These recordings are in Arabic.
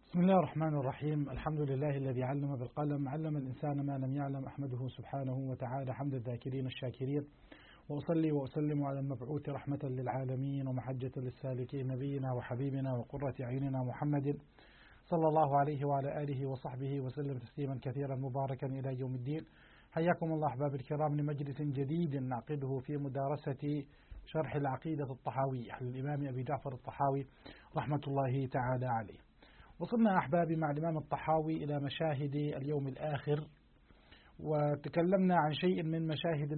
بسم الله الرحمن الرحيم. الحمد لله الذي علم بالقلم، علم الإنسان ما لم يعلم، أحمده سبحانه وتعالى حمد الذاكرين الشاكرين، وأصلي وأسلم على المبعوث رحمة للعالمين ومحجة للسالكين، نبينا وحبيبنا وقرة أعيننا محمد صلى الله عليه وعلى آله وصحبه وسلم تسليما كثيرا مباركا إلى يوم الدين. حياكم الله أحباب الكرام لمجلس جديد نعقده في مدارسة شرح العقيدة الطحاوية للإمام أبي جعفر الطحاوي رحمة الله تعالى عليه. وصلنا أحبابي مع الإمام الطحاوي إلى مشاهد اليوم الآخر، وتكلمنا عن شيء من مشاهد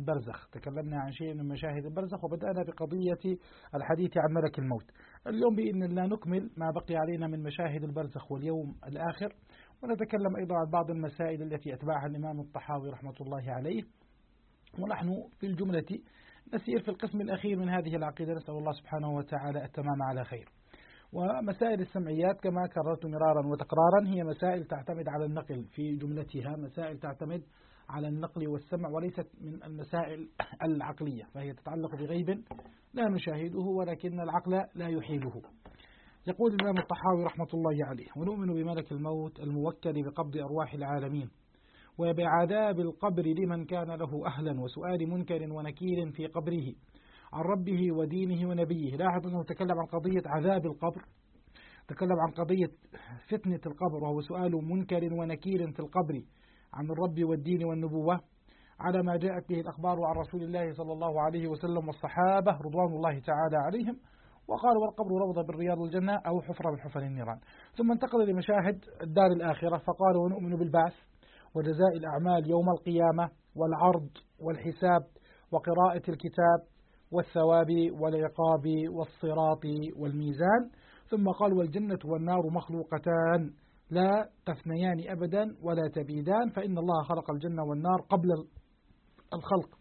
البرزخ، وبدأنا بقضية الحديث عن ملك الموت. اليوم بإذن الله نكمل ما بقي علينا من مشاهد البرزخ واليوم الآخر، ونتكلم أيضا عن بعض المسائل التي أتبعها الإمام الطحاوي رحمة الله عليه. ونحن في الجملة نسير في القسم الأخير من هذه العقيدة، نسأل الله سبحانه وتعالى التمام على خير. ومسائل السمعيات كما كررت مرارا وتكرارا هي مسائل تعتمد على النقل في جملتها، مسائل تعتمد على النقل والسمع وليست من المسائل العقلية، فهي تتعلق بغيب لا نشاهده ولكن العقل لا يحيله. يقول الإمام الطحاوي رحمة الله عليه: ونؤمن بملك الموت الموكل بقبض أرواح العالمين وبعذاب القبر لمن كان له أهلا وسؤال منكر ونكير في قبره عن ربه ودينه ونبيه. لاحظ أنه تكلم عن قضية عذاب القبر، تكلم عن قضية فتنة القبر وهو سؤال منكر ونكير في القبر عن الرب والدين والنبوة على ما جاءت به الأخبار عن رسول الله صلى الله عليه وسلم والصحابة رضوان الله تعالى عليهم، وقال والقبر روضة من رياض الجنة أو حفرة من حفر النيران. ثم انتقل لمشاهد الدار الآخرة فقال: ونؤمن بالبعث وجزاء الأعمال يوم القيامة والعرض والحساب وقراءة الكتاب والثواب والعقاب والصراط والميزان. ثم قال: والجنة والنار مخلوقتان لا تفنيان أبدا ولا تبيدان، فإن الله خلق الجنة والنار قبل الخلق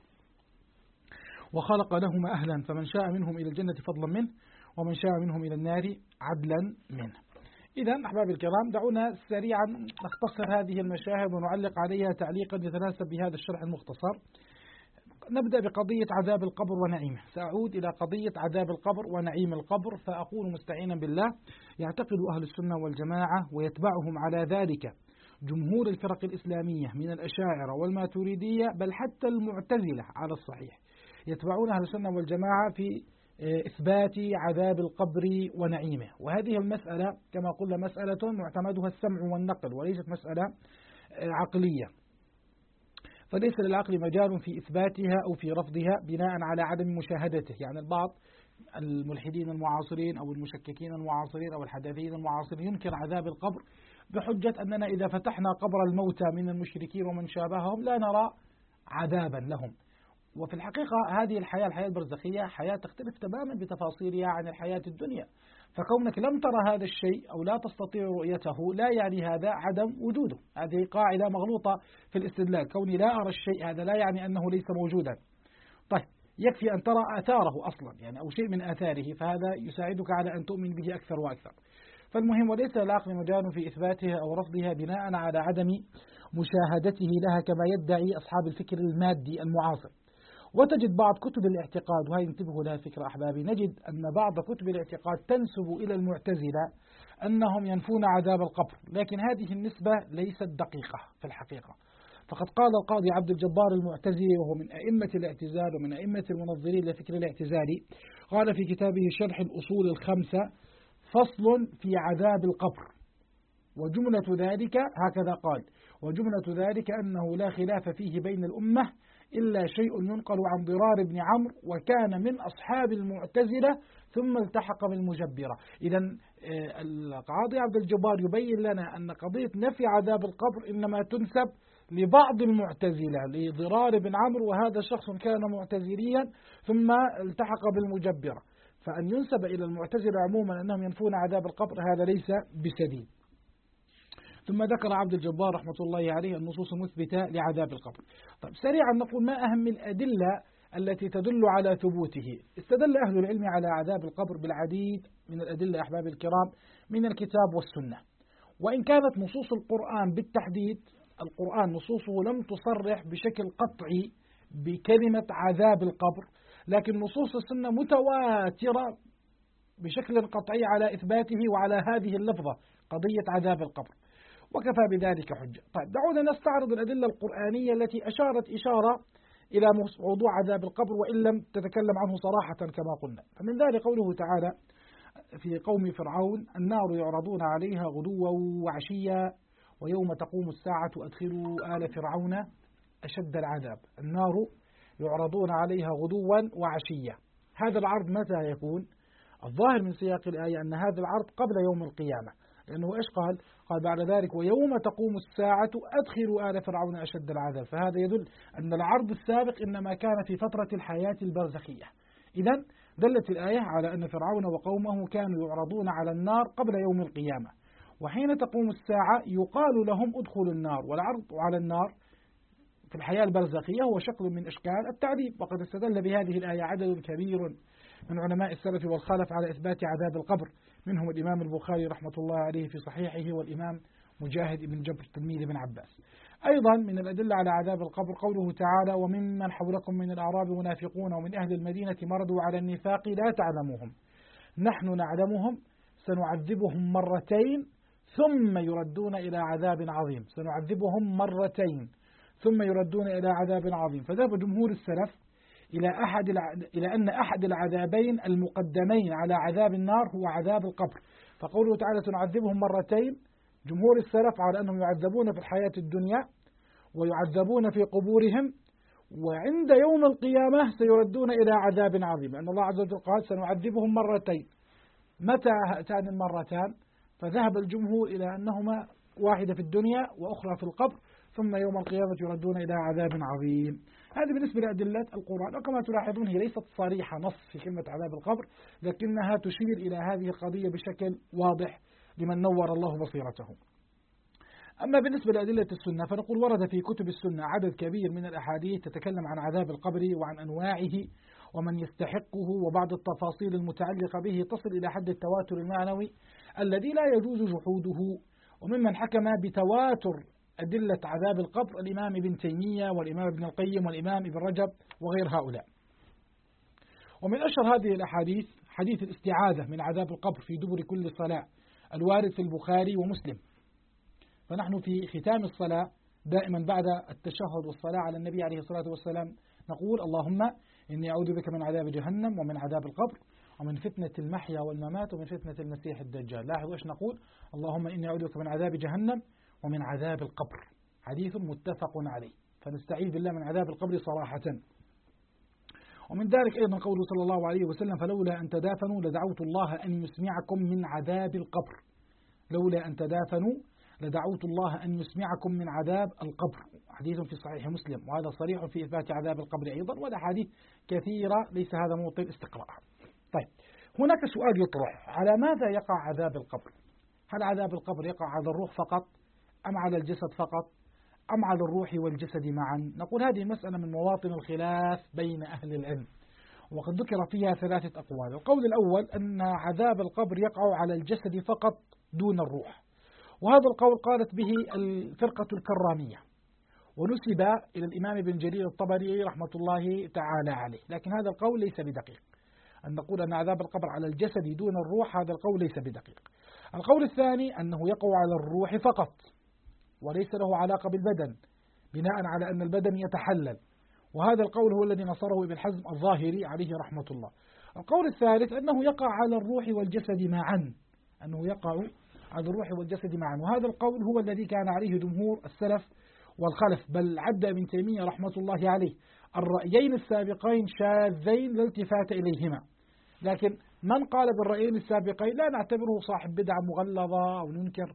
وخلق لهما أهلا، فمن شاء منهم إلى الجنة فضلا منه ومن شاء منهم إلى النار عدلا منه. إذن أحباب الكرام، دعونا سريعا نختصر هذه المشاهد ونعلق عليها تعليقا يتناسب بهذا الشرح المختصر. نبدأ بقضية عذاب القبر ونعيمه. سأعود إلى قضية عذاب القبر ونعيم القبر، فأقول مستعينا بالله: يعتقد أهل السنة والجماعة ويتبعهم على ذلك جمهور الفرق الإسلامية من الأشاعرة والماتريدية بل حتى المعتزلة على الصحيح، يتبعون أهل السنة والجماعة في إثبات عذاب القبر ونعيمه. وهذه المسألة كما قلنا مسألة معتمدها السمع والنقل وليست مسألة عقلية، فليس للعقل مجال في إثباتها أو في رفضها بناء على عدم مشاهدته. يعني البعض الملحدين المعاصرين أو المشككين المعاصرين أو الحداثيين المعاصرين ينكر عذاب القبر بحجة أننا إذا فتحنا قبر الموتى من المشركين ومن شابههم لا نرى عذابا لهم. وفي الحقيقة هذه الحياة البرزخية حياة تختلف تماما بتفاصيلها عن الحياة الدنيا، فكونك لم ترى هذا الشيء أو لا تستطيع رؤيته لا يعني هذا عدم وجوده. هذه قاعدة مغلوطة في الاستدلال، كوني لا أرى الشيء هذا لا يعني أنه ليس موجودا. طيب، يكفي أن ترى آثاره أصلا يعني أو شيء من آثاره، فهذا يساعدك على أن تؤمن به أكثر وأكثر. فالمهم وليس للعقل مجال في إثباتها أو رفضها بناء على عدم مشاهدته لها كما يدعي أصحاب الفكر المادي المعاصر. وتجد بعض كتب الاعتقاد، وهي انتبهوا لها فكرة أحبابي، نجد أن بعض كتب الاعتقاد تنسب إلى المعتزلة أنهم ينفون عذاب القبر، لكن هذه النسبة ليست دقيقة في الحقيقة. فقد قال القاضي عبد الجبار المعتزلي وهو من أئمة الاعتزال ومن أئمة المنظرين لفكر الاعتزالي، قال في كتابه شرح الأصول الخمسة: فصل في عذاب القبر، وجملة ذلك هكذا قال: وجملة ذلك أنه لا خلاف فيه بين الأمة إلا شيء ينقل عن ضرار بن عمرو وكان من أصحاب المعتزلة ثم التحق بالمجبرة. إذن القاضي عبد الجبار يبين لنا أن قضية نفي عذاب القبر إنما تنسب لبعض المعتزلة لضرار بن عمرو، وهذا شخص كان معتزليا ثم التحق بالمجبرة، فأن ينسب إلى المعتزلة عموما أنهم ينفون عذاب القبر هذا ليس بسديد. ثم ذكر عبد الجبار رحمة الله عليه النصوص المثبتة لعذاب القبر. طيب، سريعا نقول ما أهم الأدلة التي تدل على ثبوته. استدل أهل العلم على عذاب القبر بالعديد من الأدلة أحباب الكرام من الكتاب والسنة، وإن كانت نصوص القرآن بالتحديد، القرآن نصوصه لم تصرح بشكل قطعي بكلمة عذاب القبر، لكن نصوص السنة متواترة بشكل قطعي على إثباته وعلى هذه اللفظة قضية عذاب القبر، وكفى بذلك حجة. طيب دعونا نستعرض الأدلة القرآنية التي أشارت إشارة إلى موضوع عذاب القبر وإن لم تتكلم عنه صراحة كما قلنا. فمن ذلك قوله تعالى في قوم فرعون: النار يعرضون عليها غدوا وعشيا ويوم تقوم الساعة أدخلوا آل فرعون أشد العذاب. النار يعرضون عليها غدوا وعشيا، هذا العرض متى يكون؟ الظاهر من سياق الآية أن هذا العرض قبل يوم القيامة، لأنه إيش قال؟ قال بعد ذلك: ويوم تقوم الساعة أدخلوا آل فرعون أشد العذاب. فهذا يدل أن العرض السابق إنما كان في فترة الحياة البرزخية. إذن دلت الآية على أن فرعون وقومه كانوا يعرضون على النار قبل يوم القيامة، وحين تقوم الساعة يقال لهم ادخلوا النار. والعرض على النار في الحياة البرزخية هو شكل من إشكال التعذيب، وقد استدل بهذه الآية عدد كبير من علماء السلف والخلف على إثبات عذاب القبر، منهم الإمام البخاري رحمة الله عليه في صحيحه، والإمام مجاهد بن جبر تلميذ ابن عباس. أيضا من الأدلة على عذاب القبر قوله تعالى: وممن حولكم من الأعراب منافقون ومن أهل المدينة مرضوا على النفاق لا تعلموهم نحن نعلمهم سنعذبهم مرتين ثم يردون إلى عذاب عظيم. سنعذبهم مرتين ثم يردون إلى عذاب عظيم. فذهب جمهور السلف إلى أن أحد العذابين المقدمين على عذاب النار هو عذاب القبر. فقوله تعالى: سنعذبهم مرتين، جمهور السلف على أنهم يعذبون في الحياة الدنيا ويعذبون في قبورهم، وعند يوم القيامة سيردون إلى عذاب عظيم، لأن الله عز وجل قال: سنعذبهم مرتين. متى هاتان المرتان؟ فذهب الجمهور إلى أنهما واحدة في الدنيا وأخرى في القبر، ثم يوم القيامة يردون إلى عذاب عظيم. هذه بالنسبة لأدلة القرآن، وكما تلاحظون هي ليست صريحة نص في كلمة عذاب القبر، لكنها تشير إلى هذه القضية بشكل واضح لمن نور الله بصيرته. أما بالنسبة لأدلة السنة فنقول ورد في كتب السنة عدد كبير من الأحاديث تتكلم عن عذاب القبر وعن أنواعه ومن يستحقه، وبعض التفاصيل المتعلقة به تصل إلى حد التواتر المعنوي الذي لا يجوز جحوده. وممن حكم بتواتر أدلة عذاب القبر الإمام ابن تيمية والإمام ابن القيم والإمام ابن رجب وغير هؤلاء. ومن أشهر هذه الأحاديث حديث الاستعاذة من عذاب القبر في دبر كل صلاة الوارد في البخاري ومسلم. فنحن في ختام الصلاة دائما بعد التشهد والصلاة على النبي عليه الصلاة والسلام نقول: اللهم إني أعوذ بك من عذاب جهنم ومن عذاب القبر ومن فتنة المحيا والممات ومن فتنة المسيح الدجال. لاحظوا إيش نقول: اللهم إني أعوذ بك من عذاب جهنم ومن عذاب القبر. حديث متفق عليه، فنستعيذ بالله من عذاب القبر صراحة. ومن ذلك أيضا قوله صلى الله عليه وسلم: فلولا أن تدافنوا لدعوت الله أن يسمعكم من عذاب القبر. لولا أن تدافنوا لدعوت الله أن يسمعكم من عذاب القبر. حديث في صحيح مسلم، وهذا صريح في إثبات عذاب القبر أيضا، والأحاديث كثيرة ليس هذا موطن استقراءها. طيب هناك سؤال يطرح: على ماذا يقع عذاب القبر؟ هل عذاب القبر يقع على الروح فقط أم على الجسد فقط أم على الروح والجسد معا؟ نقول هذه المسألة من مواطن الخلاف بين أهل العلم، وقد ذكر فيها ثلاثة أقوال. القول الأول أن عذاب القبر يقع على الجسد فقط دون الروح، وهذا القول قالت به الفرقة الكرامية، ونسب إلى الإمام ابن جرير الطبري رحمة الله تعالى عليه، لكن هذا القول ليس بدقيق. أن نقول أن عذاب القبر على الجسد دون الروح هذا القول ليس بدقيق. القول الثاني أنه يقع على الروح فقط وليس له علاقة بالبدن، بناء على أن البدن يتحلل، وهذا القول هو الذي نصره ابن حزم الظاهري عليه رحمة الله. القول الثالث أنه يقع على الروح والجسد معا، أنه يقع على الروح والجسد معا، وهذا القول هو الذي كان عليه جمهور السلف والخلف، بل عد ابن تيمية رحمة الله عليه الرأيين السابقين شاذين لا التفات إليهما. لكن من قال بالرأيين السابقين لا نعتبره صاحب بدعة مغلظة أو ننكر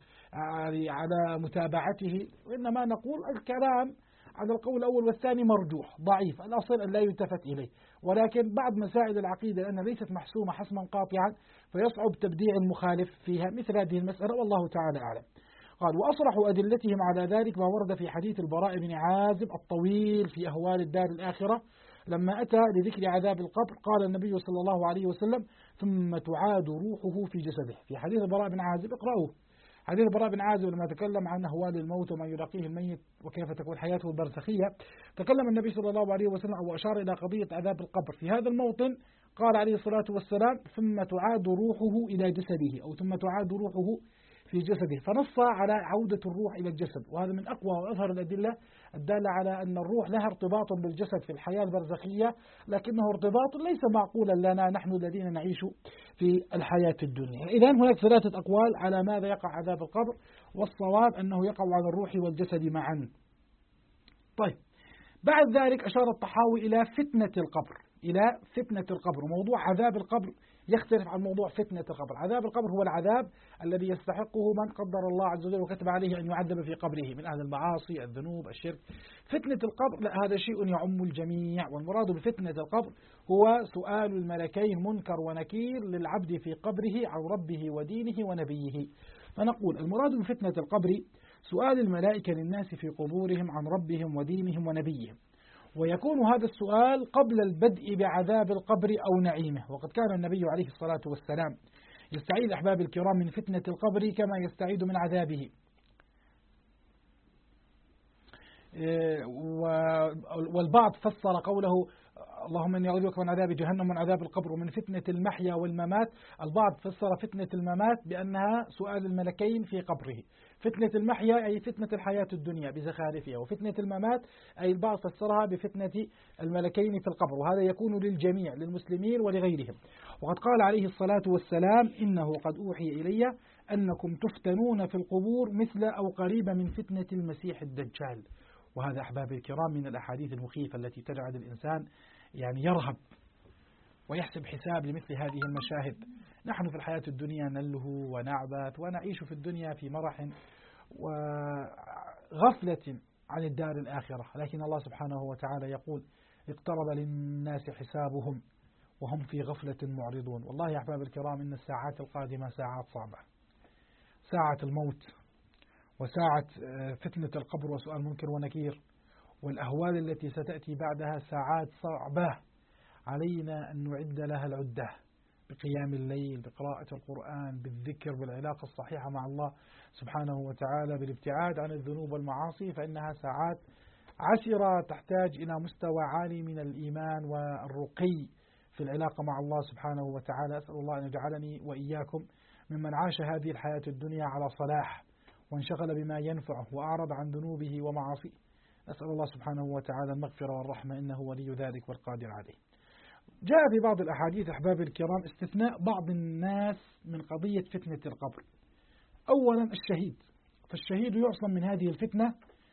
على متابعته، وإنما نقول الكلام على القول الأول والثاني مرجوح ضعيف، الأصل أن لا يلتفت إليه، ولكن بعض مسائل العقيدة لأنها ليست محسومة حسما قاطعا فيصعب تبديع المخالف فيها مثل هذه المسألة، والله تعالى أعلم. قال: وأصرح أدلتهم على ذلك ما ورد في حديث البراء بن عازب الطويل في أهوال الدار الآخرة، لما أتى لذكر عذاب القبر قال النبي صلى الله عليه وسلم: ثم تعاد روحه في جسده. في حديث البراء بن عازب اقرأوه، حديث البراء بن عازب لما تكلم عن أهوال الموت وما يلاقيه الميت وكيف تكون حياته البرزخية، تكلم النبي صلى الله عليه وسلم أو أشار إلى قضية عذاب القبر في هذا الموطن، قال عليه الصلاة والسلام ثم تعاد روحه إلى جسده، أو ثم تعاد روحه في جسده، فنص على عودة الروح إلى الجسد، وهذا من أقوى وأظهر الأدلة الدالة على أن الروح لها ارتباط بالجسد في الحياة البرزخية، لكنه ارتباط ليس معقولا لنا نحن الذين نعيش في الحياة الدنيا. إذن هناك ثلاثة أقوال على ماذا يقع عذاب القبر، والصواب أنه يقع على الروح والجسد معا. طيب، بعد ذلك أشار الطحاوي إلى فتنة القبر، إلى فتنة القبر. موضوع عذاب القبر يختلف عن موضوع فتنة القبر. عذاب القبر هو العذاب الذي يستحقه من قدر الله عز وجل وكتب عليه أن يعذب في قبره من أهل المعاصي، الذنوب، الشرك. فتنة القبر لا، هذا شيء يعم الجميع، والمراد بفتنة القبر هو سؤال الملكين منكر ونكير للعبد في قبره عن ربه ودينه ونبيه. فنقول المراد بفتنة القبر سؤال الملائكة للناس في قبورهم عن ربهم ودينهم ونبيهم، ويكون هذا السؤال قبل البدء بعذاب القبر أو نعيمه. وقد كان النبي عليه الصلاة والسلام يستعيذ أحباب الكرام من فتنة القبر كما يستعيذ من عذابه. والبعض فسر قوله اللهم إني أعوذ بك من عذاب جهنم ومن عذاب القبر ومن فتنة المحيا والممات. البعض فسر فتنة الممات بأنها سؤال الملكين في قبره. فتنة المحيا أي فتنة الحياة الدنيا بزخارفها، وفتنة الممات أي البعض فسرها بفتنة الملكين في القبر، وهذا يكون للجميع للمسلمين ولغيرهم. وقد قال عليه الصلاة والسلام إنه قد أوحي إلي أنكم تفتنون في القبور مثل أو قريبا من فتنة المسيح الدجال. وهذا أحباب الكرام من الأحاديث المخيفة التي تجعل الإنسان يعني يرهب ويحسب حساب لمثل هذه المشاهد. نحن في الحياة الدنيا نلهو ونعبث ونعيش في الدنيا في مرح وغفلة عن الدار الآخرة، لكن الله سبحانه وتعالى يقول اقترب للناس حسابهم وهم في غفلة معرضون. والله يا أحباب الكرام إن الساعات القادمة ساعات صعبة، ساعة الموت وساعة فتنة القبر وسؤال منكر ونكير والأهوال التي ستأتي بعدها ساعات صعبة، علينا أن نعد لها العدة بقيام الليل، بقراءة القرآن، بالذكر، بالعلاقة الصحيحة مع الله سبحانه وتعالى، بالابتعاد عن الذنوب والمعاصي، فإنها ساعات عسرة تحتاج إلى مستوى عالي من الإيمان والرقي في العلاقة مع الله سبحانه وتعالى. أسأل الله أن يجعلني وإياكم ممن عاش هذه الحياة الدنيا على صلاح وانشغل بما ينفعه وأعرض عن ذنوبه ومعاصيه. أسأل الله سبحانه وتعالى المغفرة والرحمة إنه ولي ذلك والقادر عليه. جاء في بعض الأحاديث أحباب الكرام استثناء بعض الناس من قضية فتنة القبر. أولا الشهيد، فالشهيد يعصم من هذه الفتنة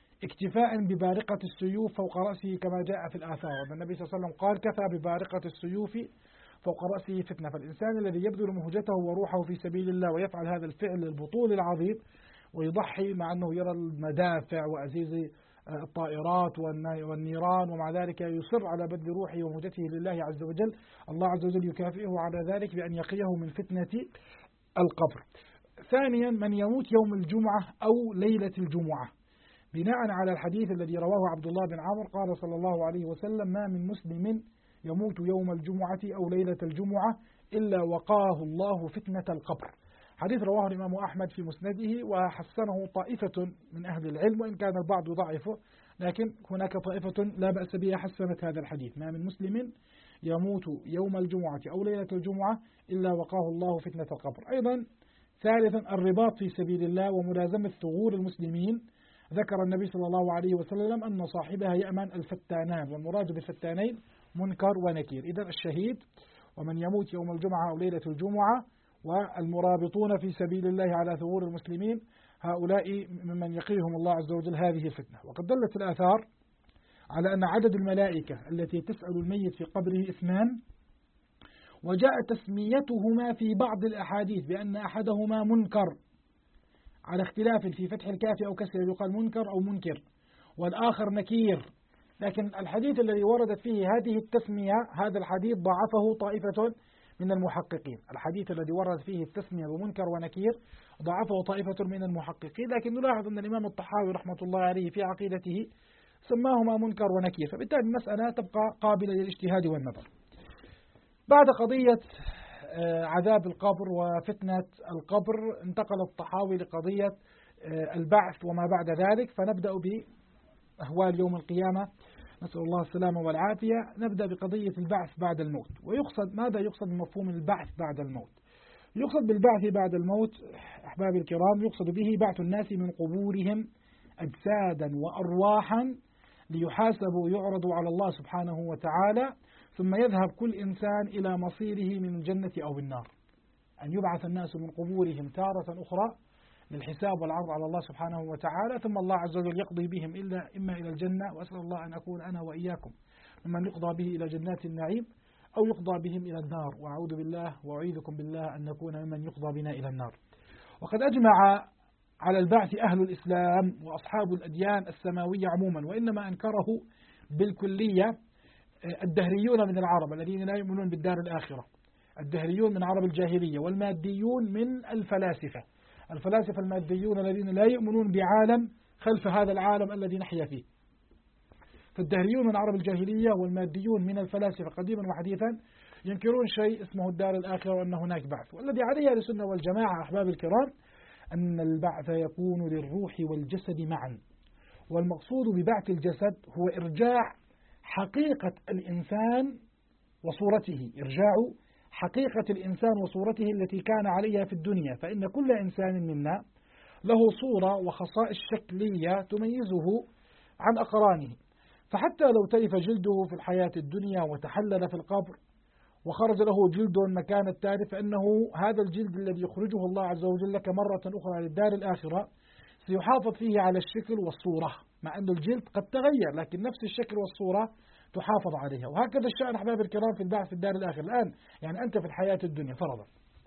اكتفاء ببارقة السيوف فوق رأسه كما جاء في الآثار. والنبي صلى الله عليه وسلم قال كفى ببارقة السيوف فوق رأسه فتنة. فالإنسان الذي يبذل مهجته وروحه في سبيل الله ويفعل هذا الفعل البطول العظيم ويضحي مع أنه يرى المدافع وأزيز الطائرات والنيران ومع ذلك يصر على بذل روحه ومهجته لله عز وجل، الله عز وجل يكافئه على ذلك بأن يقيه من فتنة القبر. ثانيا من يموت يوم الجمعة أو ليلة الجمعة، بناء على الحديث الذي رواه عبد الله بن عمرو قال صلى الله عليه وسلم ما من مسلم يموت يوم الجمعة أو ليلة الجمعة إلا وقاه الله فتنة القبر. حديث رواه الإمام أحمد في مسنده وحسنه طائفة من أهل العلم، وإن كان البعض يضعفه، لكن هناك طائفة لا بأس بها حسنت هذا الحديث ما من مسلم يموت يوم الجمعة أو ليلة الجمعة إلا وقاه الله فتنة القبر. أيضا ثالثا الرباط في سبيل الله وملازمة ثغور المسلمين. ذكر النبي صلى الله عليه وسلم أن صاحبها يأمن الفتانان، والمراد بالفتانين منكر ونكير. إذن الشهيد ومن يموت يوم الجمعة أو ليلة الجمعة والمرابطون في سبيل الله على ثغور المسلمين، هؤلاء ممن يقيهم الله عز وجل هذه الفتنة. وقد دلت الآثار على أن عدد الملائكة التي تسأل الميت في قبره 2، وجاء تسميتهما في بعض الأحاديث بأن أحدهما منكر على اختلاف في فتح الكاف أو كسر، يقال منكر أو منكر، والآخر نكير. لكن الحديث الذي وردت فيه هذه التسمية هذا الحديث ضعفه طائفة من المحققين. الحديث الذي ورد فيه التسمية بمنكر ونكير ضعفه طائفة من المحققين، لكن نلاحظ أن الإمام الطحاوي رحمة الله عليه في عقيدته سماهما منكر ونكير، فبالتالي المسألة تبقى قابلة للاجتهاد والنظر. بعد قضية عذاب القبر وفتنة القبر انتقل الطحاوي لقضية البعث وما بعد ذلك، فنبدأ بأهوال يوم القيامة نسأل الله السلامة والعافية. نبدأ بقضية البعث بعد الموت. ماذا يقصد بمفهوم البعث بعد الموت؟ يقصد بالبعث بعد الموت أحبابي الكرام، يقصد به بعث الناس من قبورهم أجسادا وأرواحا ليحاسبوا ويعرضوا على الله سبحانه وتعالى، ثم يذهب كل إنسان إلى مصيره من الجنة أو النار. أن يبعث الناس من قبورهم تارة أخرى للحساب والعرض على الله سبحانه وتعالى، ثم الله عز وجل يقضي بهم إما إلى الجنة، وأسأل الله أن أكون أنا وإياكم ممن يقضى به إلى جنات النعيم، أو يقضى بهم إلى النار، وأعوذ بالله وأعيذكم بالله أن نكون ممن يقضى بنا إلى النار. وقد أجمع على البعث أهل الإسلام وأصحاب الأديان السماوية عموما، وإنما أنكره بالكلية الدهريون من العرب الذين لا يؤمنون بالدار الآخرة، الدهريون من عرب الجاهلية، والماديون من الفلاسفة الماديون الذين لا يؤمنون بعالم خلف هذا العالم الذي نحيا فيه. فالدهريون من عرب الجاهلية والماديون من الفلاسفة قديما وحديثا ينكرون شيء اسمه الدار الآخرة وأن هناك بعث، والذي عليه أهل السنة والجماعة أحباب الكرام أن البعث يكون للروح والجسد معا. والمقصود ببعث الجسد هو إرجاع حقيقة الإنسان وصورته، إرجاع حقيقة الإنسان وصورته التي كان عليها في الدنيا، فإن كل إنسان منا له صورة وخصائص شكلية تميزه عن أقرانه. فحتى لو تلف جلده في الحياة الدنيا وتحلل في القبر وخرج له جلد مكان التالف، فإنه هذا الجلد الذي يخرجه الله عز وجل لك مرة أخرى للدار الآخرة سيحافظ فيه على الشكل والصورة، مع أن الجلد قد تغير لكن نفس الشكل والصورة تحافظ عليها. وهكذا الشأن أحباب الكرام في البعث في الدار الآخرة. الآن يعني أنت في الحياة الدنيا فرضا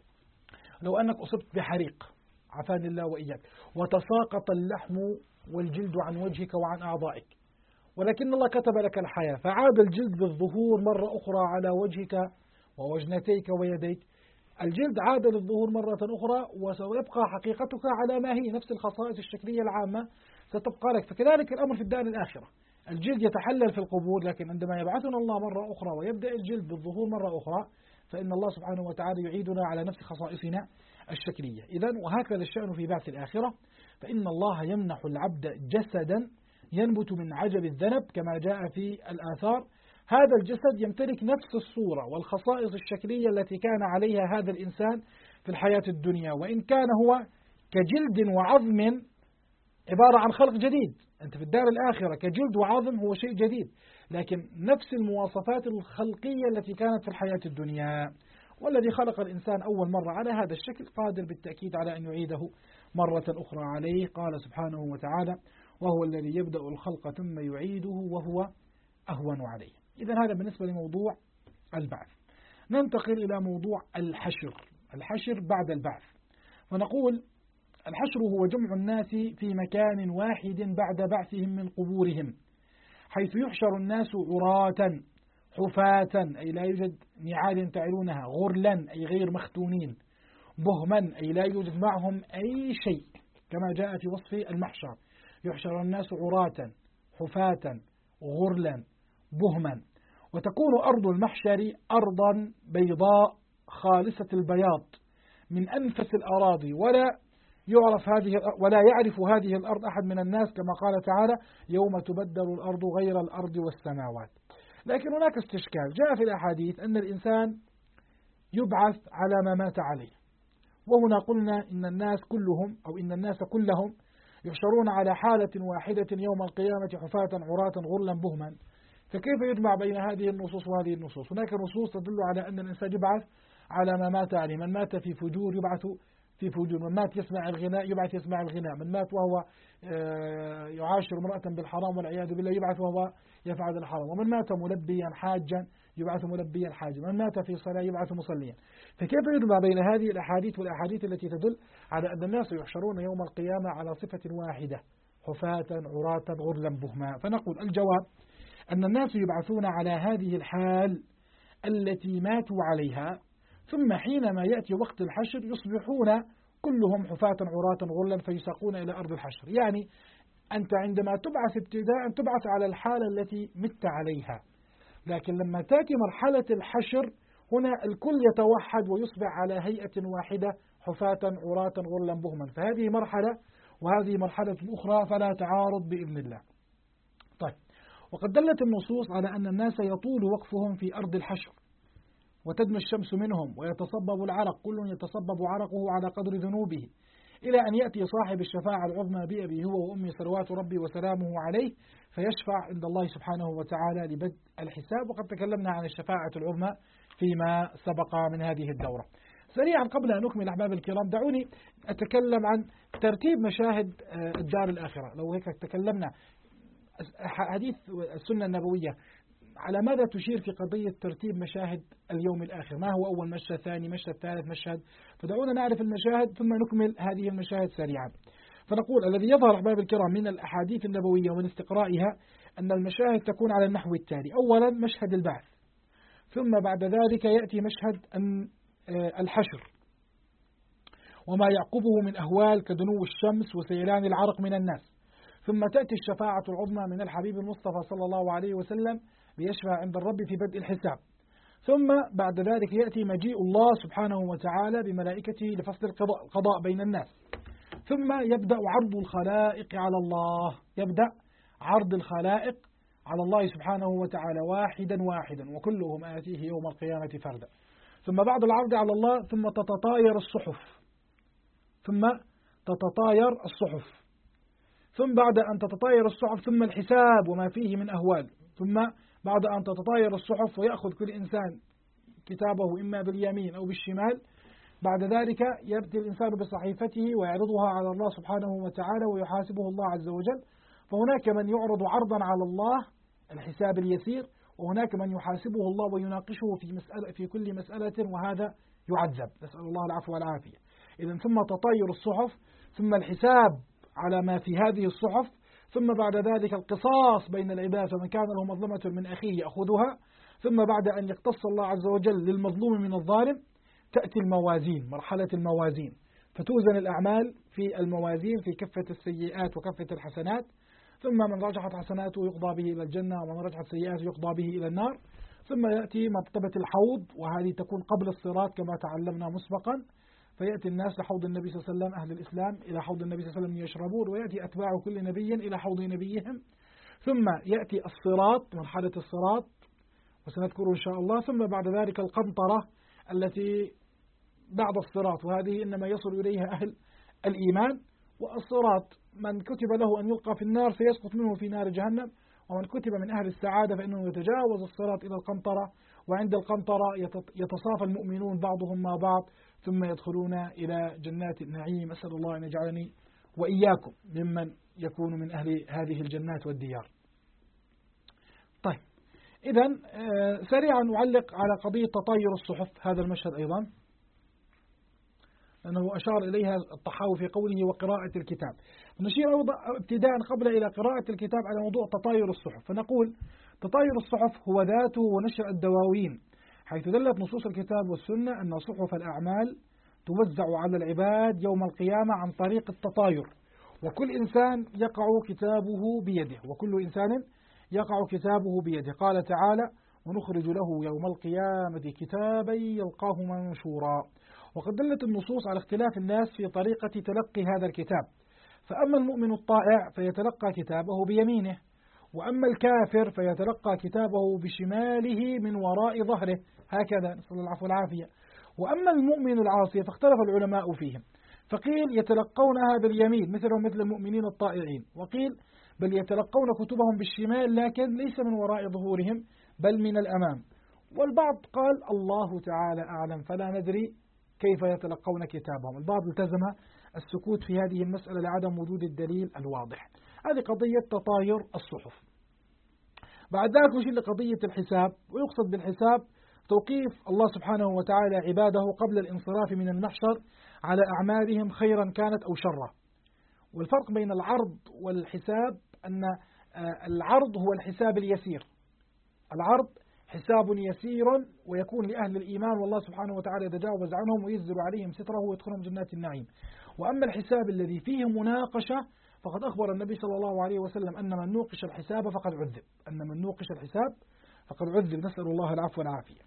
لو أنك أصبت بحريق عافاني الله وإياك، وتساقط اللحم والجلد عن وجهك وعن أعضائك، ولكن الله كتب لك الحياة، فعاد الجلد بالظهور مرة أخرى على وجهك ووجنتيك ويديك، الجلد عاد للظهور مرة أخرى، وسيبقى حقيقتك على ما هي، نفس الخصائص الشكلية العامة ستبقى لك. فكذلك الأمر في الدار الآخرة، الجلد يتحلل في القبور، لكن عندما يبعثنا الله مرة أخرى ويبدأ الجلد بالظهور مرة أخرى، فإن الله سبحانه وتعالى يعيدنا على نفس خصائصنا الشكلية. إذن وهكذا الشأن في بعث الآخرة، فإن الله يمنح العبد جسدا ينبت من عجب الذنب كما جاء في الآثار. هذا الجسد يمتلك نفس الصورة والخصائص الشكلية التي كان عليها هذا الإنسان في الحياة الدنيا، وإن كان هو كجلد وعظم عبارة عن خلق جديد. أنت في الدار الآخرة كجلد وعظم هو شيء جديد، لكن نفس المواصفات الخلقية التي كانت في الحياة الدنيا. والذي خلق الإنسان أول مرة على هذا الشكل قادر بالتأكيد على أن يعيده مرة أخرى عليه. قال سبحانه وتعالى: وهو الذي يبدأ الخلق ثم يعيده وهو أهون عليه. إذن هذا بالنسبة لموضوع البعث. ننتقل إلى موضوع الحشر بعد البعث، فنقول الحشر هو جمع الناس في مكان واحد بعد بعثهم من قبورهم، حيث يحشر الناس عراة حفاة أي لا يوجد نعال تعلونها، غرلا أي غير مختونين، بهما أي لا يوجد معهم أي شيء، كما جاء في وصف المحشر: يحشر الناس عراة حفاة غرلا بهما. وتكون أرض المحشر أرضا بيضاء خالصة البياض من أنفس الأراضي، ولا يعرف هذه الأرض أحد من الناس، كما قال تعالى: يوم تبدل الأرض غير الأرض والسماوات. لكن هناك استشكال، جاء في الأحاديث أن الإنسان يبعث على ما مات عليه، وهنا قلنا إن الناس كلهم أو إن الناس كلهم يحشرون على حالة واحدة يوم القيامة حفاة عراة غرلا بهما، فكيف يجمع بين هذه النصوص وهذه النصوص؟ هناك نصوص تدل على أن الإنسان يبعث على ما مات عليه، من مات في فجور يبعث في فجور، من مات يسمع الغناء يبعث يسمع الغناء، من مات وهو يعاشر امرأة بالحرام والعياذ بالله يبعث وهو يفعل الحرام، ومن مات ملبيا حاجا يبعث ملبيا حاجا، من مات في صلاة يبعث مصليا. فكيف يجمع بين هذه الأحاديث والأحاديث التي تدل على أن الناس يحشرون يوم القيامة على صفة واحدة حفاة عراة غرلا بهما؟ فنقول الجواب أن الناس يبعثون على هذه الحال التي ماتوا عليها، ثم حينما يأتي وقت الحشر يصبحون كلهم حفاة عراة غرلا فيساقون إلى أرض الحشر. يعني أنت عندما تبعث ابتداء تبعث على الحالة التي مت عليها، لكن لما تأتي مرحلة الحشر هنا الكل يتوحد ويصبح على هيئة واحدة حفاة عراة غرلا بهما، فهذه مرحلة وهذه مرحلة أخرى، فلا تعارض بإذن الله. طيب، وقد دلت النصوص على أن الناس يطول وقفهم في أرض الحشر وتدنو الشمس منهم ويتصبب العرق، كل يتصبب عرقه على قدر ذنوبه، إلى أن يأتي صاحب الشفاعة العظمى بأبي هو وأمي صلوات ربي وسلامه عليه فيشفع عند الله سبحانه وتعالى لبدء الحساب. وقد تكلمنا عن الشفاعة العظمى فيما سبق من هذه الدورة. سريعا قبل أن نكمل أحباب الكرام دعوني أتكلم عن ترتيب مشاهد الدار الآخرة. لو هيك تكلمنا حديث السنة النبوية على ماذا تشير في قضية ترتيب مشاهد اليوم الآخر، ما هو أول مشهد، ثاني مشهد، ثالث مشهد، فدعونا نعرف المشاهد ثم نكمل هذه المشاهد سريعا. فنقول الذي يظهر أحباب الكرام من الأحاديث النبوية ومن استقرائها أن المشاهد تكون على النحو التالي: أولا مشهد البعث، ثم بعد ذلك يأتي مشهد الحشر وما يعقبه من أهوال كدنو الشمس وسيلان العرق من الناس، ثم تأتي الشفاعة العظمى من الحبيب المصطفى صلى الله عليه وسلم ليشفع عند الرب في بدء الحساب، ثم بعد ذلك يأتي مجيء الله سبحانه وتعالى بملائكته لفصل القضاء بين الناس، ثم يبدأ عرض الخلائق على الله، يبدأ عرض الخلائق على الله سبحانه وتعالى واحدا واحدا وكلهم آتيه يوم القيامة فردا، ثم بعد العرض على الله ثم تتطاير الصحف، ثم بعد أن تتطاير الصحف ثم الحساب وما فيه من أهوال، ثم بعد أن تتطاير الصحف ويأخذ كل إنسان كتابه إما باليمين أو بالشمال، بعد ذلك يبدأ الإنسان بصحيفته ويعرضها على الله سبحانه وتعالى ويحاسبه الله عز وجل. فهناك من يعرض عرضا على الله الحساب اليسير، وهناك من يحاسبه الله ويناقشه في كل مسألة وهذا يعذب، نسأل الله العفو والعافية. إذن ثم تطاير الصحف، ثم الحساب على ما في هذه الصحف، ثم بعد ذلك القصاص بين العباد فمن كان له مظلمة من أخيه يأخذها، ثم بعد أن يقتص الله عز وجل للمظلوم من الظالم تأتي الموازين، مرحلة الموازين، فتوزن الأعمال في الموازين في كفة السيئات وكفة الحسنات، ثم من رجحت حسناته يقضى به إلى الجنة ومن رجحت سيئاته يقضى به إلى النار، ثم يأتي مرتبة الحوض وهذه تكون قبل الصراط كما تعلمنا مسبقا، فيأتي الناس لحوض النبي صلى الله عليه وسلم، أهل الإسلام إلى حوض النبي صلى الله عليه وسلم يشربون، ويأتي أتباع كل نبي إلى حوض نبيهم، ثم يأتي الصراط، مرحلة الصراط وسنذكره إن شاء الله، ثم بعد ذلك القنطرة التي بعد الصراط، وهذه إنما يصل إليها أهل الإيمان. والصراط من كتب له أن يلقى في النار سيسقط منه في نار جهنم، ومن كتب من أهل السعادة فإنه يتجاوز الصراط إلى القنطرة، وعند القنطرة يتصافى المؤمنون بعضهم مع بعض ثم يدخلون إلى جنات النعيم. أسأل الله أن يجعلني وإياكم ممن يكون من أهل هذه الجنات والديار. طيب إذن سريعا أعلق على قضية تطاير الصحف، هذا المشهد أيضا لأنه أشار إليها الطحاوي في قوله وقراءة الكتاب. نشير ابتداء قبل إلى قراءة الكتاب على موضوع تطاير الصحف، فنقول تطاير الصحف هو ذاته ونشر الدواوين، حيث دلت نصوص الكتاب والسنة أن صحف الأعمال توزع على العباد يوم القيامة عن طريق التطاير، وكل إنسان يقع كتابه بيده. قال تعالى ونخرج له يوم القيامة كتابا يلقاه منشورا. وقد دلت النصوص على اختلاف الناس في طريقة تلقي هذا الكتاب، فأما المؤمن الطائع فيتلقى كتابه بيمينه، وأما الكافر فيتلقى كتابه بشماله من وراء ظهره، هكذا نسأل الله العفو والعافية. وأما المؤمن العاصي فاختلف العلماء فيهم، فقيل يتلقونها باليمين مثل المؤمنين الطائعين، وقيل بل يتلقون كتبهم بالشمال لكن ليس من وراء ظهورهم بل من الأمام، والبعض قال الله تعالى أعلم فلا ندري كيف يتلقون كتابهم. البعض التزم السكوت في هذه المسألة لعدم وجود الدليل الواضح. هذه قضية تطاير الصحف. بعد ذلك نشير لقضية الحساب، ويقصد بالحساب توقيف الله سبحانه وتعالى عباده قبل الانصراف من المحشر على أعمالهم خيرا كانت أو شرا. والفرق بين العرض والحساب أن العرض هو الحساب اليسير، العرض حساب يسير ويكون لأهل الإيمان والله سبحانه وتعالى يتجاوز عنهم ويزدر عليهم ستره ويدخلهم جنات النعيم. وأما الحساب الذي فيه مناقشة فقد أخبر النبي صلى الله عليه وسلم أن من نوقش الحساب فقد عذب، نسأل الله العفو والعافية.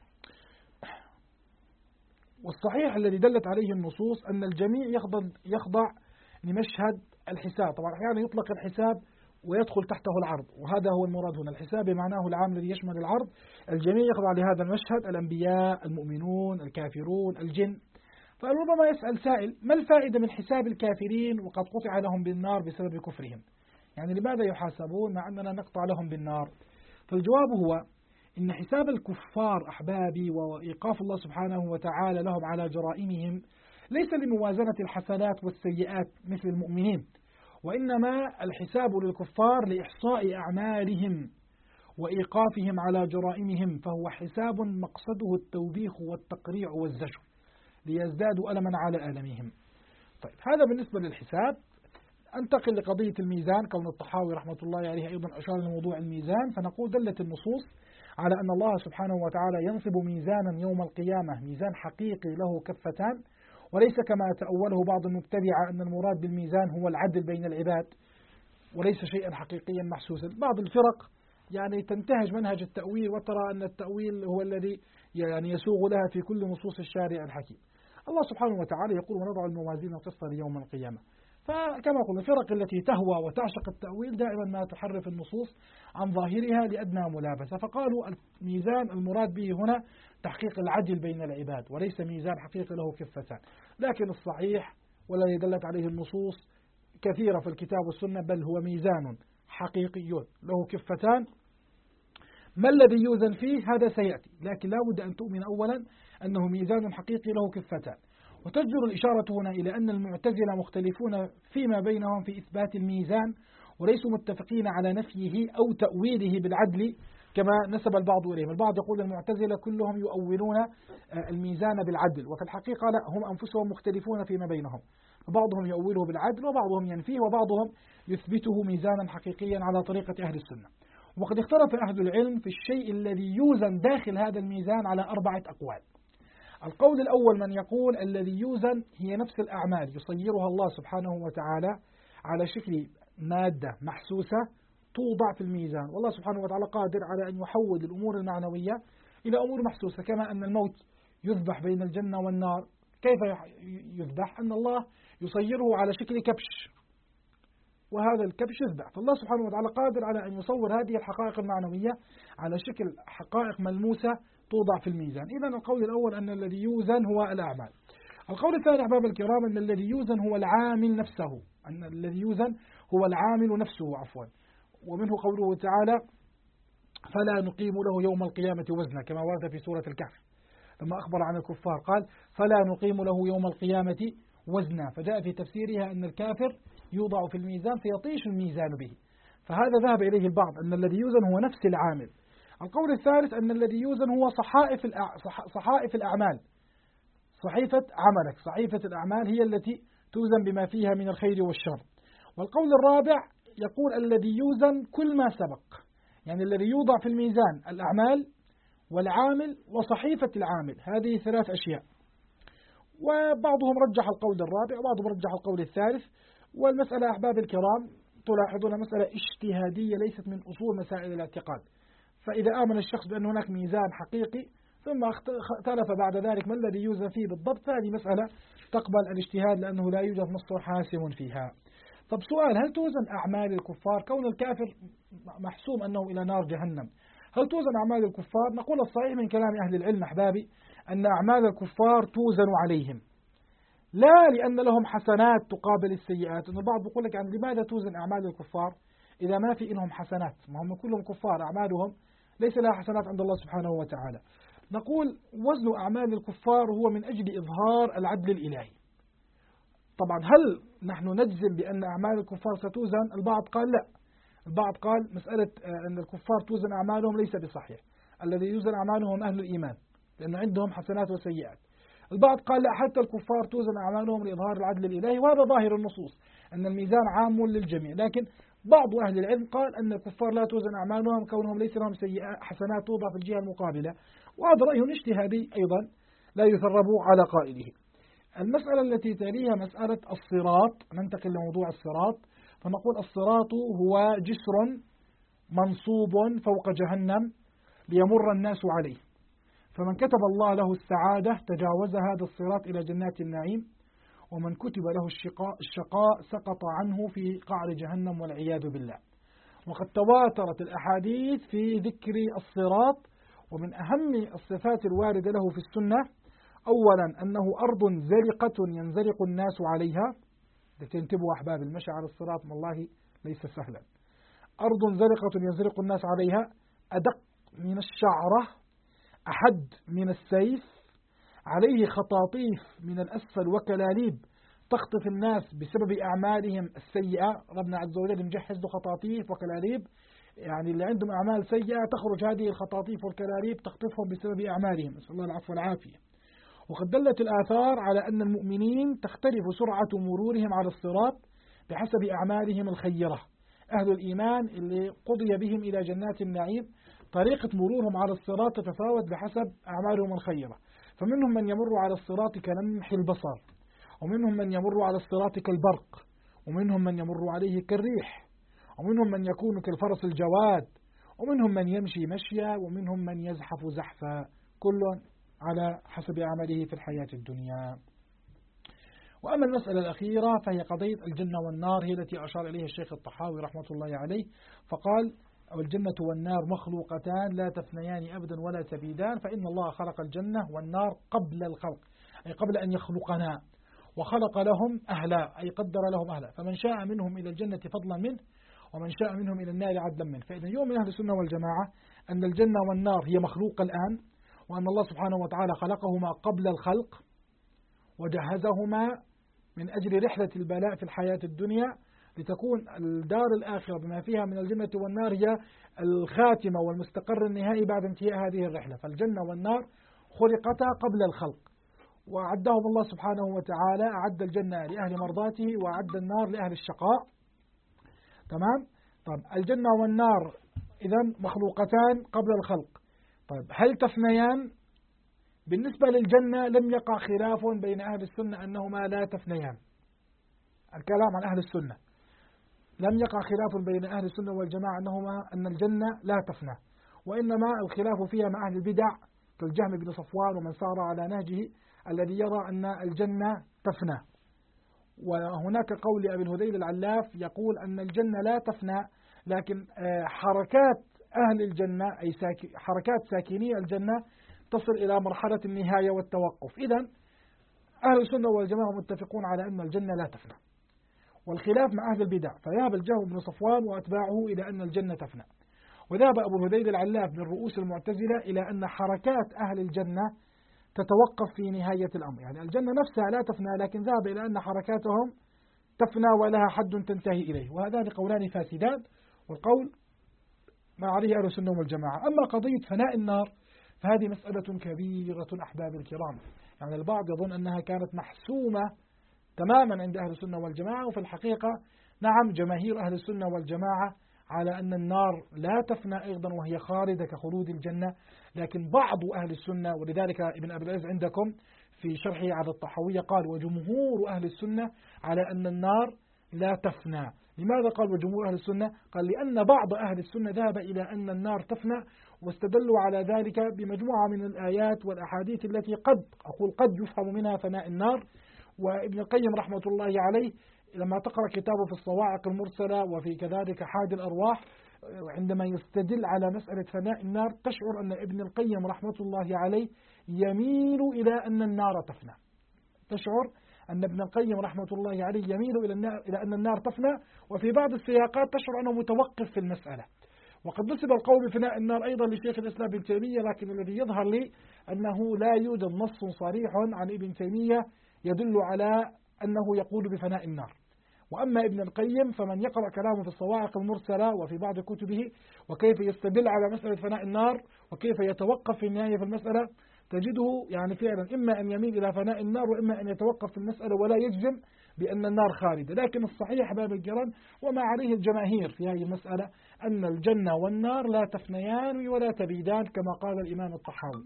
والصحيح الذي دلت عليه النصوص أن الجميع يخضع لمشهد الحساب. طبعا أحيانا يطلق الحساب ويدخل تحته العرض، وهذا هو المراد هنا. الحساب بمعناه العام الذي يشمل العرض، الجميع يخضع لهذا المشهد، الأنبياء، المؤمنون، الكافرون، الجن. فربما يسأل سائل: ما الفائدة من حساب الكافرين وقد قطع لهم بالنار بسبب كفرهم؟ يعني لماذا يحاسبون مع أننا نقطع لهم بالنار؟ فالجواب هو إن حساب الكفار أحبابي وإيقاف الله سبحانه وتعالى لهم على جرائمهم ليس لموازنة الحسنات والسيئات مثل المؤمنين، وإنما الحساب للكفار لإحصاء أعمالهم وإيقافهم على جرائمهم، فهو حساب مقصده التوبيخ والتقريع والزجر ليزدادوا ألما على ألمهم. طيب، هذا بالنسبة للحساب. أنتقل لقضية الميزان، كون الطحاوي رحمة الله عليه أيضا أشار لموضوع الميزان، فنقول دلت النصوص على أن الله سبحانه وتعالى ينصب ميزانا يوم القيامة، ميزان حقيقي له كفتان، وليس كما تأوله بعض المبتدعة أن المراد بالميزان هو العدل بين العباد، وليس شيئا حقيقيا محسوسا. بعض الفرق يعني تنتهج منهج التأويل وترى أن التأويل هو الذي يعني يسوغ لها في كل نصوص الشارع الحكيم. الله سبحانه وتعالى يقول: ونضع الموازين القسط ليوم القيامة. فكما قلنا الفرق التي تهوى وتعشق التأويل دائما ما تحرف النصوص عن ظاهرها لأدنى ملابسة، فقالوا الميزان المراد به هنا تحقيق العدل بين العباد، وليس ميزان حقيقي له كفتان. لكن الصحيح والذي دلت عليه النصوص كثيرة في الكتاب والسنة، بل هو ميزان حقيقي له كفتان. ما الذي يوزن فيه هذا سيأتي، لكن لا بد أن تؤمن أولا أنه ميزان حقيقي له كفتان. وتجدر الإشارة هنا إلى أن المعتزلة مختلفون فيما بينهم في إثبات الميزان، وليسوا متفقين على نفيه أو تأويله بالعدل كما نسب البعض إليهم. البعض يقول المعتزلة كلهم يؤولون الميزان بالعدل، وفي الحقيقة لا، هم أنفسهم مختلفون فيما بينهم، فبعضهم يؤوله بالعدل وبعضهم ينفيه وبعضهم يثبته ميزانا حقيقيا على طريقة أهل السنة. وقد اختلف أهل العلم في الشيء الذي يوزن داخل هذا الميزان على 4 أقوال. القول الأول من يقول الذي يوزن هي نفس الأعمال يصيرها الله سبحانه وتعالى على شكل مادة محسوسة توضع في الميزان، والله سبحانه وتعالى قادر على أن يحول الأمور المعنوية إلى أمور محسوسة، كما أن الموت يذبح بين الجنة والنار. كيف يذبح؟ أن الله يصيره على شكل كبش، وهذا الكبش يذبح، فالله سبحانه وتعالى قادر على أن يصور هذه الحقائق المعنوية على شكل حقائق ملموسة توضع في الميزان. إذن القول الأول أن الذي يوزن هو الأعمال. القول الثاني أحباب الكرام أن الذي يوزن هو العامل نفسه، أن الذي يوزن هو العامل نفسه عفوا، ومنه قوله تعالى: فلا نقيم له يوم القيامة وزنا، كما ورد في سورة الكهف لما أخبر عن الكفار قال: فلا نقيم له يوم القيامة وزنا، فجاء في تفسيرها أن الكافر يوضع في الميزان فيطيش الميزان به، فهذا ذهب إليه البعض أن الذي يوزن هو نفس العامل. القول الثالث أن الذي يوزن هو صحائف الأعمال، صحيفة عملك، صحيفة الأعمال هي التي توزن بما فيها من الخير والشر. والقول الرابع يقول الذي يوزن كل ما سبق، يعني الذي يوضع في الميزان الأعمال والعامل وصحيفة العامل، هذه 3 أشياء. وبعضهم رجح القول الرابع وبعضهم رجح القول الثالث. والمسألة أحباب الكرام تلاحظون مسألة اجتهادية ليست من أصول مسائل الاعتقاد، فإذا آمن الشخص بأن هناك ميزان حقيقي ثم اختلف بعد ذلك ما الذي يوزن فيه بالضبط، فهذه مسألة تقبل الاجتهاد لأنه لا يوجد نص حاسم فيها. طب سؤال: هل توزن أعمال الكفار؟ كون الكافر محسوم أنه إلى نار جهنم، هل توزن أعمال الكفار؟ نقول الصحيح من كلام أهل العلم أحبابي أن أعمال الكفار توزن عليهم، لا لأن لهم حسنات تقابل السيئات. أن البعض يقول لك يعني لماذا توزن أعمال الكفار إذا ما في إنهم حسنات؟ ما هم كلهم كفار، أعمالهم ليس لها حسنات عند الله سبحانه وتعالى. نقول وزن أعمال الكفار هو من أجل إظهار العدل الإلهي. طبعا هل نحن نجزم بأن أعمال الكفار ستوزن؟ البعض قال لا، البعض قال مسألة أن الكفار توزن أعمالهم ليس بصحيح، الذي يوزن أعمالهم أهل الإيمان لأن عندهم حسنات وسيئات. البعض قال لا، حتى الكفار توزن أعمالهم لإظهار العدل الإلهي، وهذا ظاهر النصوص أن الميزان عام للجميع. لكن بعض أهل العلم قال أن الكفار لا توزن أعمالهم كونهم ليس لهم حسنات توضع في الجهة المقابلة، وهذا رأي اجتهادي أيضا لا يثرب على قائله. المسألة التي تليها مسألة الصراط، ننتقل لموضوع الصراط، فنقول الصراط هو جسر منصوب فوق جهنم ليمر الناس عليه، فمن كتب الله له السعادة تجاوز هذا الصراط إلى جنات النعيم، ومن كتب له الشقاء سقط عنه في قعر جهنم والعياذ بالله. وقد تواترت الأحاديث في ذكر الصراط. ومن أهم الصفات الواردة له في السنة أولا أنه أرض زلقة ينزلق الناس عليها. تنتبهوا أحباب، المشي على الصراط والله ليس سهلا. أرض زلقة ينزلق الناس عليها، أدق من الشعرة، أحد من السيف، عليه خطاطيف من الأسفل وكلاليب تخطف الناس بسبب أعمالهم السيئة. ربنا عز وجل مجهز له خطاطيف وكلاليب، يعني اللي عندهم أعمال سيئة تخرج هذه الخطاطيف والكلاليب تخطفهم بسبب أعمالهم، نسأل الله العفو والعافية. وقد دلت الآثار على أن المؤمنين تختلف سرعة مرورهم على الصراط بحسب أعمالهم الخيرة. أهل الإيمان اللي قضي بهم إلى جنات النعيم طريقة مرورهم على الصراط تتفاوت بحسب أعمالهم الخيرة، فمنهم من يمر على الصراط كلمح البصر، ومنهم من يمر على الصراط كالبرق، ومنهم من يمر عليه كالريح، ومنهم من يكون كالفرس الجواد، ومنهم من يمشي مشيا، ومنهم من يزحف زحفا، كل على حسب عمله في الحياة الدنيا. وأما المسألة الأخيرة فهي قضية الجنة والنار، هي التي أشار إليها الشيخ الطحاوي رحمة الله عليه، فقال: الجنة والنار مخلوقتان لا تفنيان أبدا ولا تبيدان، فإن الله خلق الجنة والنار قبل الخلق، أي قبل أن يخلقنا، وخلق لهم أهلا، أي قدر لهم أهلا، فمن شاء منهم إلى الجنة فضلا منه، ومن شاء منهم إلى النار عدلا منه. فإذا يؤمن أهل السنة والجماعة أن الجنة والنار هي مخلوقة الآن، وأن الله سبحانه وتعالى خلقهما قبل الخلق وجهزهما من أجل رحلة البلاء في الحياة الدنيا، لتكون الدار الآخرة بما فيها من الجنة والنار هي الخاتمة والمستقر النهائي بعد انتهاء هذه الرحلة. فالجنة والنار خلقتا قبل الخلق، وأعدهم الله سبحانه وتعالى، أعد الجنة لأهل مرضاته وأعد النار لأهل الشقاء. تمام؟ طيب الجنة والنار إذن مخلوقتان قبل الخلق. طيب هل تفنيان؟ بالنسبة للجنة لم يقع خلاف بين أهل السنة أنهما لا تفنيان، الكلام عن أهل السنة لم يقع خلاف بين أهل السنة والجماعة أن الجنة لا تفنى، وإنما الخلاف فيها مع أهل البدع كالجهم بن صفوان ومن سار على نهجه الذي يرى أن الجنة تفنى. وهناك قول لأبي الهذيل العلاف يقول أن الجنة لا تفنى، لكن حركات أهل الجنة أي حركات ساكني الجنة تصل إلى مرحلة النهاية والتوقف. إذن أهل السنة والجماعة متفقون على أن الجنة لا تفنى، والخلاف مع أهل البدع، فذهب الجهم بن صفوان وأتباعه إلى أن الجنة تفنى، وذهب أبو الهذيل العلاف من رؤوس المعتزلة إلى أن حركات أهل الجنة تتوقف في نهاية الأمر، يعني الجنة نفسها لا تفنى، لكن ذهب إلى أن حركاتهم تفنى ولها حد تنتهي إليه، وهذان قولان فاسدان، والقول ما عليه أهل السنة والجماعة. أما قضية فناء النار فهذه مسألة كبيرة أحباب الكرام، يعني البعض يظن أنها كانت محسومة تماما عند أهل السنة والجماعة، وفي الحقيقة نعم جماهير أهل السنة والجماعة على أن النار لا تفنى أيضا وهي خالدة كخلود الجنة، لكن بعض أهل السنة، ولذلك ابن أبي العز عندكم في شرحه على الطحاوية قال: وجمهور أهل السنة على أن النار لا تفنى. لماذا قال وجمهور أهل السنة؟ قال لأن بعض أهل السنة ذهب إلى أن النار تفنى، واستدلوا على ذلك بمجموعة من الآيات والأحاديث التي قد يفهم منها فناء النار. وابن القيم رحمة الله عليه لما تقرأ كتابه في الصواعق المرسلة وفي كذلك حاد الأرواح، عندما يستدل على مسألة فناء النار تشعر أن ابن القيم رحمة الله عليه يميل إلى أن النار تفنى، تشعر أن ابن القيم رحمة الله عليه يميل إلى أن النار تفنى، وفي بعض السياقات تشعر أنه متوقف في المسألة. وقد نسب القول بفناء النار أيضا لشيخ الإسلام ابن تيمية، لكن الذي يظهر لي أنه لا يوجد نص صريح عن ابن تيمية يدل على أنه يقول بفناء النار. وأما ابن القيم فمن يقرأ كلامه في الصواعق المرسلة وفي بعض كتبه وكيف يستدل على مسألة فناء النار وكيف يتوقف في النهاية في المسألة، تجده يعني فعلا إما أن يميل إلى فناء النار وإما أن يتوقف في المسألة ولا يجزم بأن النار خالدة. لكن الصحيح باب الجيران وما عليه الجماهير في هذه المسألة أن الجنة والنار لا تفنيان ولا تبيدان، كما قال الإمام الطحاوي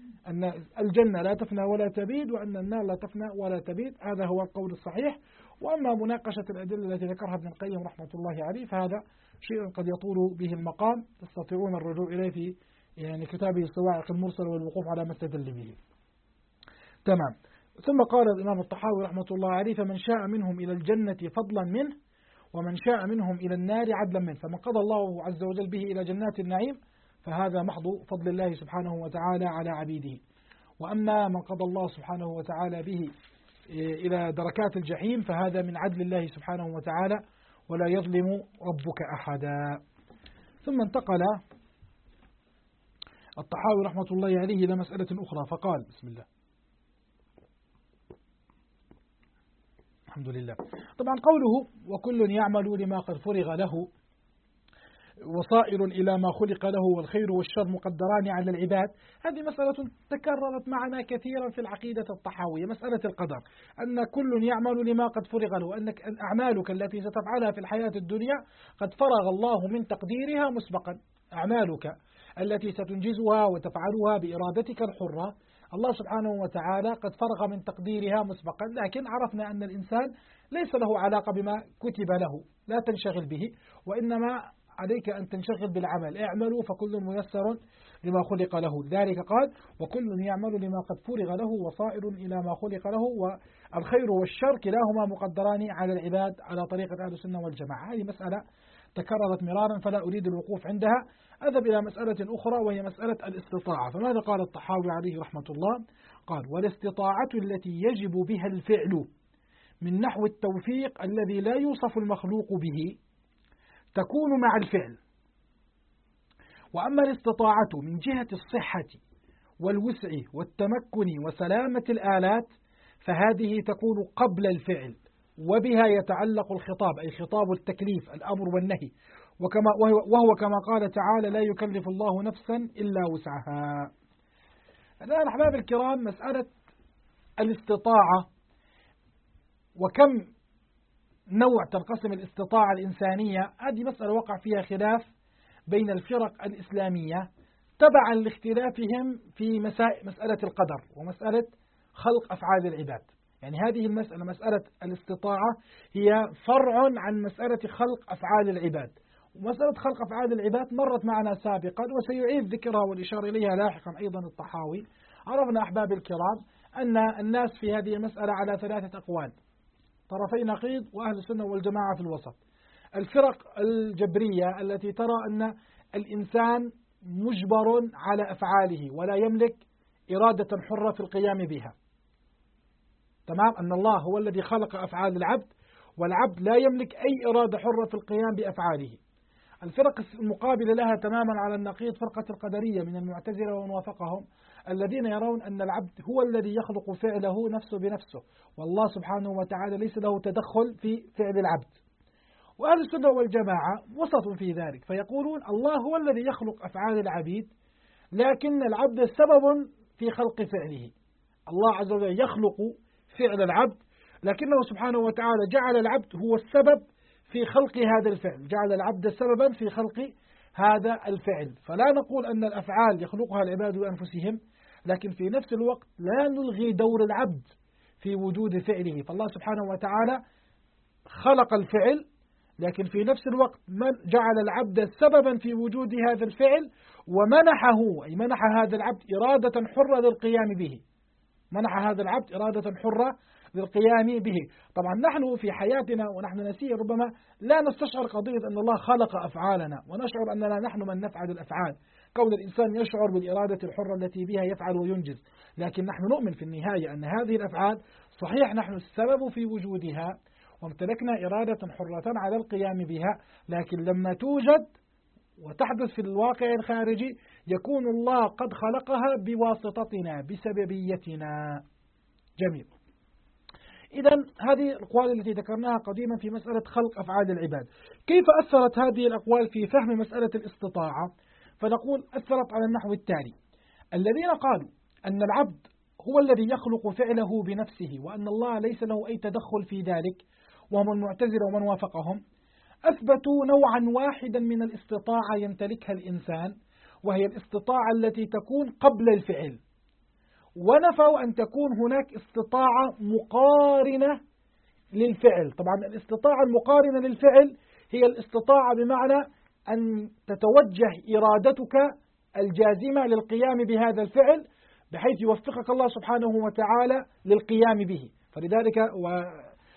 أن الجنة لا تفنى ولا تبيد، وأن النار لا تفنى ولا تبيد، هذا هو القول الصحيح. وأما مناقشة الأدلة التي ذكرها ابن القيم رحمة الله عليه فهذا شيء قد يطول به المقام، تستطيعون الرجوع إليه في يعني كتابه الصواعق المرسل والوقوف على ما استدل به. تمام. ثم قال الإمام الطحاوي رحمة الله عليه: فمن شاء منهم إلى الجنة فضلا منه، ومن شاء منهم إلى النار عدلا منه. فمن قضى الله عز وجل به إلى جنات النعيم فهذا محض فضل الله سبحانه وتعالى على عبيده. وأما من قضى الله سبحانه وتعالى به إلى دركات الجحيم فهذا من عدل الله سبحانه وتعالى ولا يظلم ربك أحدا. ثم انتقل الطحاوي رحمة الله عليه إلى مسألة أخرى فقال: بسم الله الحمد لله. طبعا قوله وكل يعمل لما قد فرغ له وصائر إلى ما خلق له والخير والشر مقدران على العباد، هذه مسألة تكررت معنا كثيرا في العقيدة الطحاوية، مسألة القدر، أن كل يعمل لما قد فرغ له، أنك أعمالك التي ستفعلها في الحياة الدنيا قد فرغ الله من تقديرها مسبقا. أعمالك التي ستنجزها وتفعلها بإرادتك الحرة الله سبحانه وتعالى قد فرغ من تقديرها مسبقا، لكن عرفنا أن الإنسان ليس له علاقة بما كتب له، لا تنشغل به، وإنما عليك أن تنشغل بالعمل. اعملوا فكل ميسر لما خلق له. ذلك قال وكل يعمل لما قد فرغ له وصائر إلى ما خلق له والخير والشر كلاهما مقدران على العباد على طريقة أهل السنة والجماعة. هذه مسألة تكررت مرارا فلا أريد الوقوف عندها. أذهب إلى مسألة أخرى وهي مسألة الاستطاعة. فماذا قال الطحاوي عليه رحمة الله؟ قال والاستطاعة التي يجب بها الفعل من نحو التوفيق الذي لا يوصف المخلوق به تكون مع الفعل. وأما الاستطاعة من جهة الصحة والوسع والتمكن وسلامة الآلات فهذه تكون قبل الفعل، وبها يتعلق الخطاب أي خطاب التكليف الأمر والنهي، وهو كما قال تعالى لا يكلف الله نفسا إلا وسعها. الآن أحباب الكرام مسألة الاستطاعة وكم نوع تنقسم الاستطاعة الإنسانية، هذه مسألة وقع فيها خلاف بين الفرق الإسلامية تبعا لاختلافهم في مسألة القدر ومسألة خلق أفعال العباد. يعني هذه المسألة مسألة الاستطاعة هي فرع عن مسألة خلق أفعال العباد، ومسألة خلق أفعال العباد مرت معنا سابقا وسيعيد ذكرها والإشارة إليها لاحقا أيضا الطحاوي. عرفنا أحباب الكرام أن الناس في هذه المسألة على ثلاثة أقوال، طرفي نقيض وأهل السنة والجماعة في الوسط. الفرق الجبرية التي ترى أن الإنسان مجبر على أفعاله ولا يملك إرادة حرة في القيام بها، تمام، أن الله هو الذي خلق أفعال العبد والعبد لا يملك أي إرادة حرة في القيام بأفعاله. الفرق المقابلة لها تماما على النقيض فرقة القدرية من المعتزلة ومن وافقهم، الذين يرون أن العبد هو الذي يخلق فعله نفسه بنفسه، والله سبحانه وتعالى ليس له تدخل في فعل العبد. وأهل السنة والجماعة وسط في ذلك، فيقولون الله هو الذي يخلق أفعال العبيد لكن العبد سبب في خلق فعله. الله عز وجل يخلق فعل العبد لكنه سبحانه وتعالى جعل العبد هو السبب في خلق هذا الفعل، جعل العبد سببا في خلق هذا الفعل. فلا نقول أن الأفعال يخلقها العباد بأنفسهم، لكن في نفس الوقت لا نلغي دور العبد في وجود فعله. فالله سبحانه وتعالى خلق الفعل لكن في نفس الوقت جعل العبد سببا في وجود هذا الفعل ومنحه، أي منح هذا العبد إرادة حرة للقيام به، منح هذا العبد إرادة حرة للقيام به. طبعا نحن في حياتنا ونحن نسير ربما لا نستشعر قضية أن الله خلق أفعالنا ونشعر أننا نحن من نفعل الأفعال، كون الإنسان يشعر بالإرادة الحرة التي بها يفعل وينجز، لكن نحن نؤمن في النهاية أن هذه الأفعال صحيح نحن السبب في وجودها وامتلكنا إرادة حرة على القيام بها، لكن لما توجد وتحدث في الواقع الخارجي يكون الله قد خلقها بواسطتنا بسببيتنا. جميل. إذن هذه الأقوال التي ذكرناها قديما في مسألة خلق أفعال العباد. كيف أثرت هذه الأقوال في فهم مسألة الاستطاعة؟ فنقول أثرت على النحو التالي: الذين قالوا أن العبد هو الذي يخلق فعله بنفسه وأن الله ليس له أي تدخل في ذلك، وهم المعتزلة ومن وافقهم، أثبتوا نوعا واحدا من الاستطاعة يمتلكها الإنسان، وهي الاستطاعة التي تكون قبل الفعل، ونفوا أن تكون هناك استطاعة مقارنة للفعل. طبعا الاستطاعة المقارنة للفعل هي الاستطاعة بمعنى أن تتوجه إرادتك الجازمة للقيام بهذا الفعل بحيث يوفقك الله سبحانه وتعالى للقيام به. فلذلك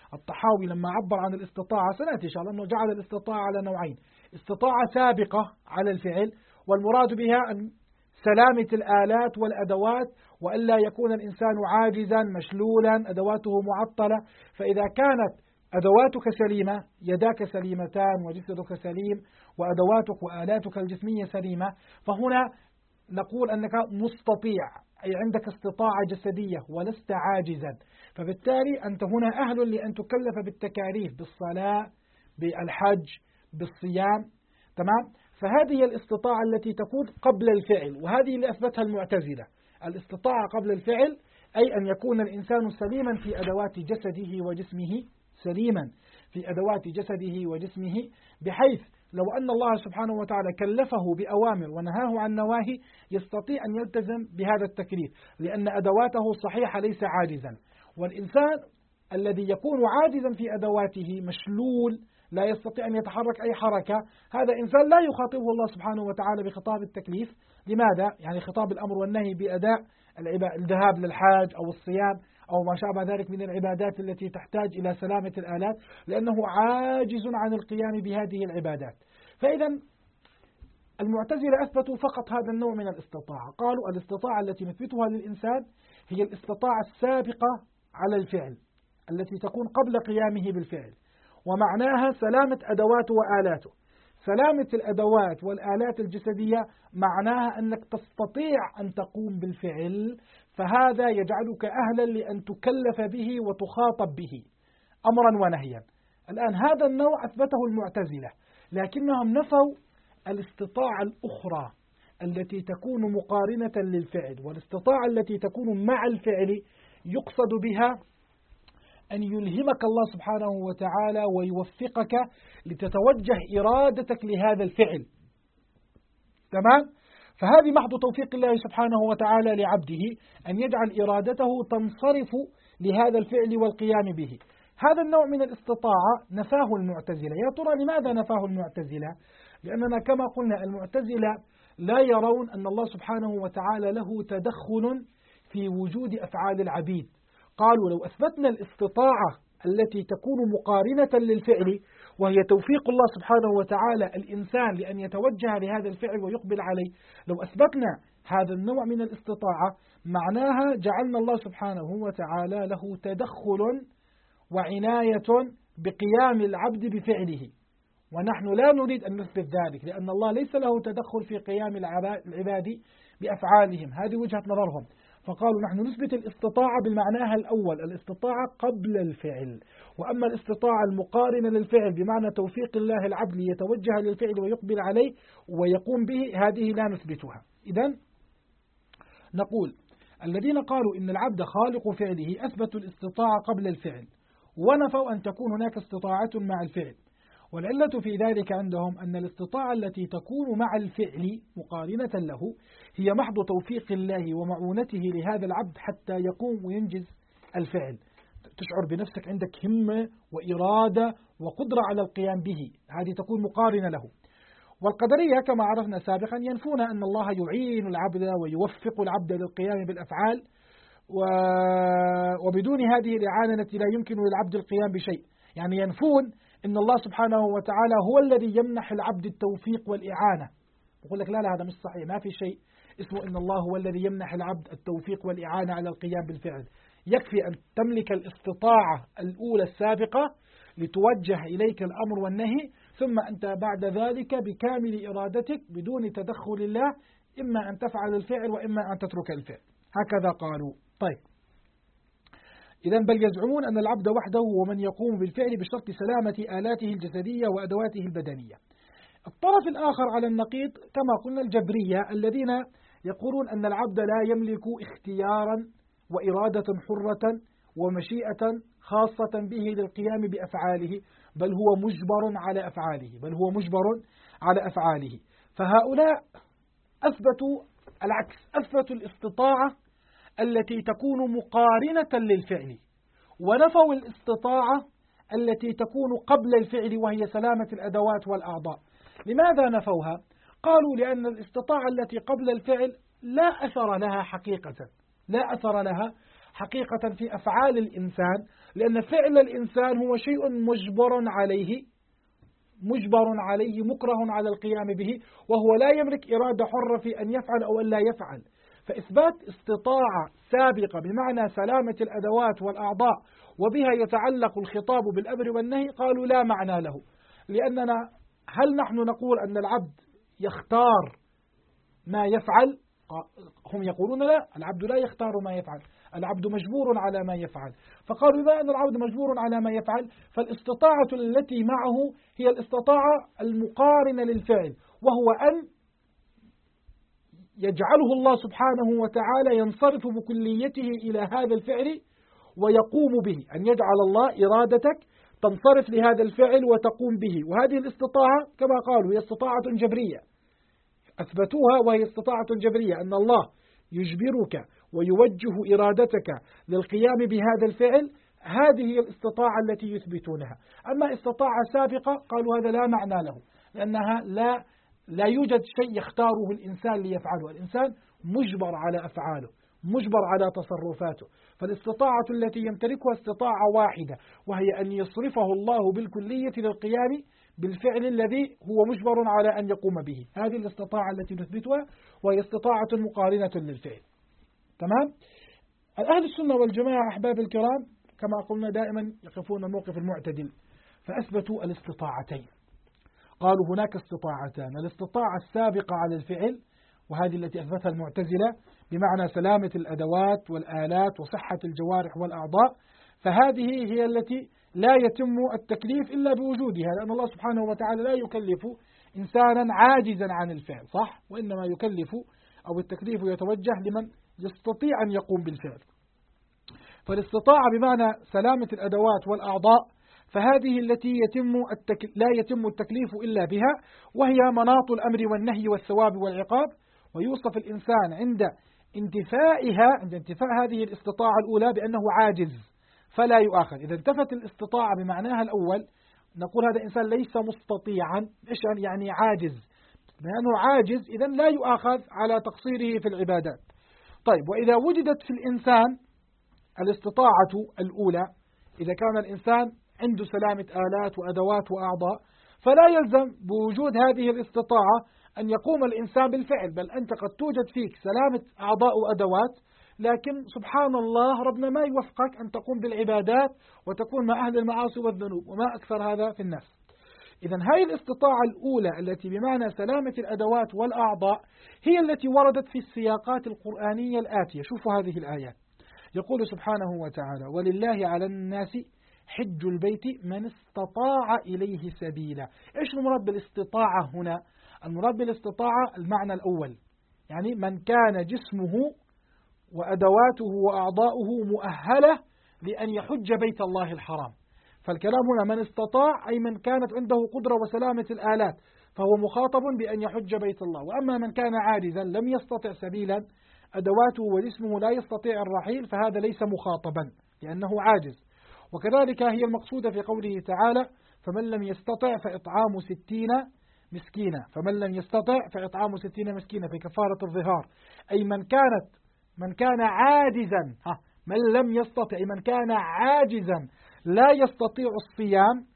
الطحاوي لما عبر عن الاستطاعة، سنأتي إن شاء الله أنه جعل الاستطاعة على نوعين: استطاعة سابقة على الفعل، والمراد بها أن سلامة الآلات والأدوات، وألا يكون الإنسان عاجزا مشلولا أدواته معطلة. فإذا كانت أدواتك سليمة، يداك سليمتان وجسدك سليم وأدواتك وآلاتك الجسمية سليمة، فهنا نقول أنك مستطيع، أي عندك استطاعة جسدية ولست عاجزا. فبالتالي أنت هنا أهل لأن تكلف بالتكاليف، بالصلاة، بالحج، بالصيام. تمام؟ فهذه الاستطاعة التي تكون قبل الفعل، وهذه اللي أثبتها المعتزلة. الاستطاعة قبل الفعل أي أن يكون الإنسان سليما في أدوات جسده وجسمه، سليما في أدوات جسده وجسمه، بحيث لو أن الله سبحانه وتعالى كلفه بأوامر ونهاه عن نواهي يستطيع أن يلتزم بهذا التكليف، لأن أدواته صحيحة ليس عاجزا. والإنسان الذي يكون عاجزا في أدواته مشلول لا يستطيع أن يتحرك أي حركة، هذا إنسان لا يخاطبه الله سبحانه وتعالى بخطاب التكليف. لماذا؟ يعني خطاب الأمر والنهي بأداء الذهاب للحاج أو الصيام أو ما شابه ذلك من العبادات التي تحتاج إلى سلامة الآلات، لأنه عاجز عن القيام بهذه العبادات. فإذا المعتزلة أثبتوا فقط هذا النوع من الاستطاعة، قالوا الاستطاعة التي نثبتها للإنسان هي الاستطاعة السابقة على الفعل التي تكون قبل قيامه بالفعل، ومعناها سلامة أدواته وآلاته. سلامة الأدوات والآلات الجسدية معناها أنك تستطيع أن تقوم بالفعل، فهذا يجعلك أهلا لأن تكلف به وتخاطب به أمرا ونهيا. الآن هذا النوع أثبته المعتزلة، لكنهم نفوا الاستطاعة الأخرى التي تكون مقارنة للفعل. والاستطاعة التي تكون مع الفعل يقصد بها أن يلهمك الله سبحانه وتعالى ويوفقك لتتوجه إرادتك لهذا الفعل. تمام؟ فهذه محض توفيق الله سبحانه وتعالى لعبده، أن يجعل إرادته تنصرف لهذا الفعل والقيام به. هذا النوع من الاستطاعة نفاه المعتزلة. يا ترى لماذا نفاه المعتزلة؟ لأننا كما قلنا المعتزلة لا يرون أن الله سبحانه وتعالى له تدخل في وجود أفعال العبيد. قالوا لو أثبتنا الاستطاعة التي تكون مقارنة للفعل، وهي توفيق الله سبحانه وتعالى الإنسان لأن يتوجه لهذا الفعل ويقبل عليه، لو أثبتنا هذا النوع من الاستطاعة معناها جعلنا الله سبحانه وتعالى له تدخل وعناية بقيام العبد بفعله، ونحن لا نريد أن نثبت ذلك، لأن الله ليس له تدخل في قيام العباد بأفعالهم. هذه وجهة نظرهم. فقالوا نحن نثبت الاستطاعة بالمعناها الأول، الاستطاعة قبل الفعل، وأما الاستطاعة المقارنة للفعل بمعنى توفيق الله العبد ليتوجه للفعل ويقبل عليه ويقوم به، هذه لا نثبتها. إذن نقول الذين قالوا إن العبد خالق فعله أثبتوا الاستطاعة قبل الفعل، ونفوا أن تكون هناك استطاعة مع الفعل. والعلة في ذلك عندهم أن الاستطاعة التي تكون مع الفعل مقارنة له هي محض توفيق الله ومعونته لهذا العبد حتى يقوم وينجز الفعل. تشعر بنفسك عندك همة وإرادة وقدرة على القيام به، هذه تكون مقارنة له. والقدرية كما عرفنا سابقا ينفون أن الله يعين العبد ويوفق العبد للقيام بالأفعال، وبدون هذه الإعانة التي لا يمكن للعبد القيام بشيء. يعني ينفون إن الله سبحانه وتعالى هو الذي يمنح العبد التوفيق والإعانة. يقول لك لا هذا مش صحيح، ما في شيء اسمه إن الله هو الذي يمنح العبد التوفيق والإعانة على القيام بالفعل. يكفي أن تملك الاستطاعة الأولى السابقة لتوجه إليك الأمر والنهي، ثم أنت بعد ذلك بكامل إرادتك بدون تدخل الله إما أن تفعل الفعل وإما أن تترك الفعل. هكذا قالوا. طيب إذن بل يزعمون أن العبد وحده هو من يقوم بالفعل بشرط سلامة آلاته الجسدية وأدواته البدنية. الطرف الآخر على النقيض كما قلنا الجبرية، الذين يقولون أن العبد لا يملك اختيارا وإرادة حرة ومشيئة خاصة به للقيام بأفعاله، بل هو مجبر على أفعاله. فهؤلاء أثبتوا العكس، أثبتوا الاستطاعة التي تكون مقارنة للفعل، ونفوا الاستطاعة التي تكون قبل الفعل وهي سلامة الأدوات والأعضاء. لماذا نفوها؟ قالوا لأن الاستطاعة التي قبل الفعل لا أثر لها حقيقة في أفعال الإنسان، لأن فعل الإنسان هو شيء مجبر عليه مكره على القيام به، وهو لا يملك إرادة حرة في أن يفعل أو أن لا يفعل. فإثبات استطاعة سابقة بمعنى سلامة الأدوات والأعضاء وبها يتعلق الخطاب بالأمر والنهي قالوا لا معنى له، لأننا هل نحن نقول أن العبد يختار ما يفعل؟ هم يقولون لا، العبد لا يختار ما يفعل، العبد مجبور على ما يفعل. فقالوا إذا أن العبد مجبور على ما يفعل فالاستطاعة التي معه هي الاستطاعة المقارنة للفعل، وهو أن يجعله الله سبحانه وتعالى ينصرف بكليته إلى هذا الفعل ويقوم به، أن يجعل الله إرادتك تنصرف لهذا الفعل وتقوم به. وهذه الاستطاعة كما قالوا هي استطاعة جبرية أثبتوها، وهي استطاعة جبرية أن الله يجبرك ويوجه إرادتك للقيام بهذا الفعل. هذه هي الاستطاعة التي يثبتونها. أما استطاعة سابقة قالوا هذا لا معنى له، لأنها لا يوجد شيء يختاره الإنسان ليفعله، الإنسان مجبر على أفعاله، مجبر على تصرفاته. فالاستطاعة التي يمتلكها استطاعة واحدة، وهي أن يصرفه الله بالكلية للقيام بالفعل الذي هو مجبر على أن يقوم به. هذه الاستطاعة التي نثبتها، وهي استطاعة مقارنة للفعل. تمام؟ أهل السنة والجماعة أحباب الكرام كما قلنا دائما يقفون الموقف المعتدل، فأثبتوا الاستطاعتين. قالوا هناك استطاعتان: الاستطاعة السابقة على الفعل، وهذه التي أثبتها المعتزلة بمعنى سلامة الأدوات والآلات وصحة الجوارح والأعضاء، فهذه هي التي لا يتم التكليف إلا بوجودها، لأن الله سبحانه وتعالى لا يكلف إنسانا عاجزا عن الفعل، صح؟ وإنما يكلف أو التكليف يتوجه لمن يستطيع أن يقوم بالفعل. فالاستطاعة بمعنى سلامة الأدوات والأعضاء، فهذه التي لا يتم التكليف إلا بها، وهي مناط الأمر والنهي والثواب والعقاب. ويوصف الإنسان عند انتفاء هذه الاستطاعة الأولى بأنه عاجز فلا يؤاخذ. إذا انتفت الاستطاعة بمعناها الأول نقول هذا إنسان ليس مستطيعا. إيش يعني عاجز؟ لأنه عاجز إذن لا يؤاخذ على تقصيره في العبادات. طيب، وإذا وجدت في الإنسان الاستطاعة الأولى، إذا كان الإنسان عنده سلامة آلات وأدوات وأعضاء، فلا يلزم بوجود هذه الاستطاعة أن يقوم الإنسان بالفعل، بل أنت قد توجد فيك سلامة أعضاء وأدوات، لكن سبحان الله ربنا ما يوفقك أن تقوم بالعبادات وتكون مع أهل المعاصي والذنوب، وما أكثر هذا في الناس. إذن هذه الاستطاعة الأولى التي بمعنى سلامة الأدوات والأعضاء هي التي وردت في السياقات القرآنية الآتية. شوفوا هذه الآيات، يقول سبحانه وتعالى: ولله على الناس حج البيت من استطاع إليه سبيلا. إيش المراد بالاستطاعة هنا؟ المراد بالاستطاعة المعنى الأول، يعني من كان جسمه وأدواته وأعضاؤه مؤهلة لأن يحج بيت الله الحرام. فالكلام هنا من استطاع أي من كانت عنده قدرة وسلامة الآلات، فهو مخاطب بأن يحج بيت الله. وأما من كان عاجزا لم يستطع سبيلا، أدواته وجسمه لا يستطيع الرحيل، فهذا ليس مخاطبا لأنه عاجز. وكذلك هي المقصودة في قوله تعالى: فمن لم يستطع فإطعام 60 مسكينا. فمن لم يستطع فإطعام 60 مسكينا في كفارة الظهار، أي من كان عاجزا، من لم يستطع من كان عاجزا لا يستطيع الصيام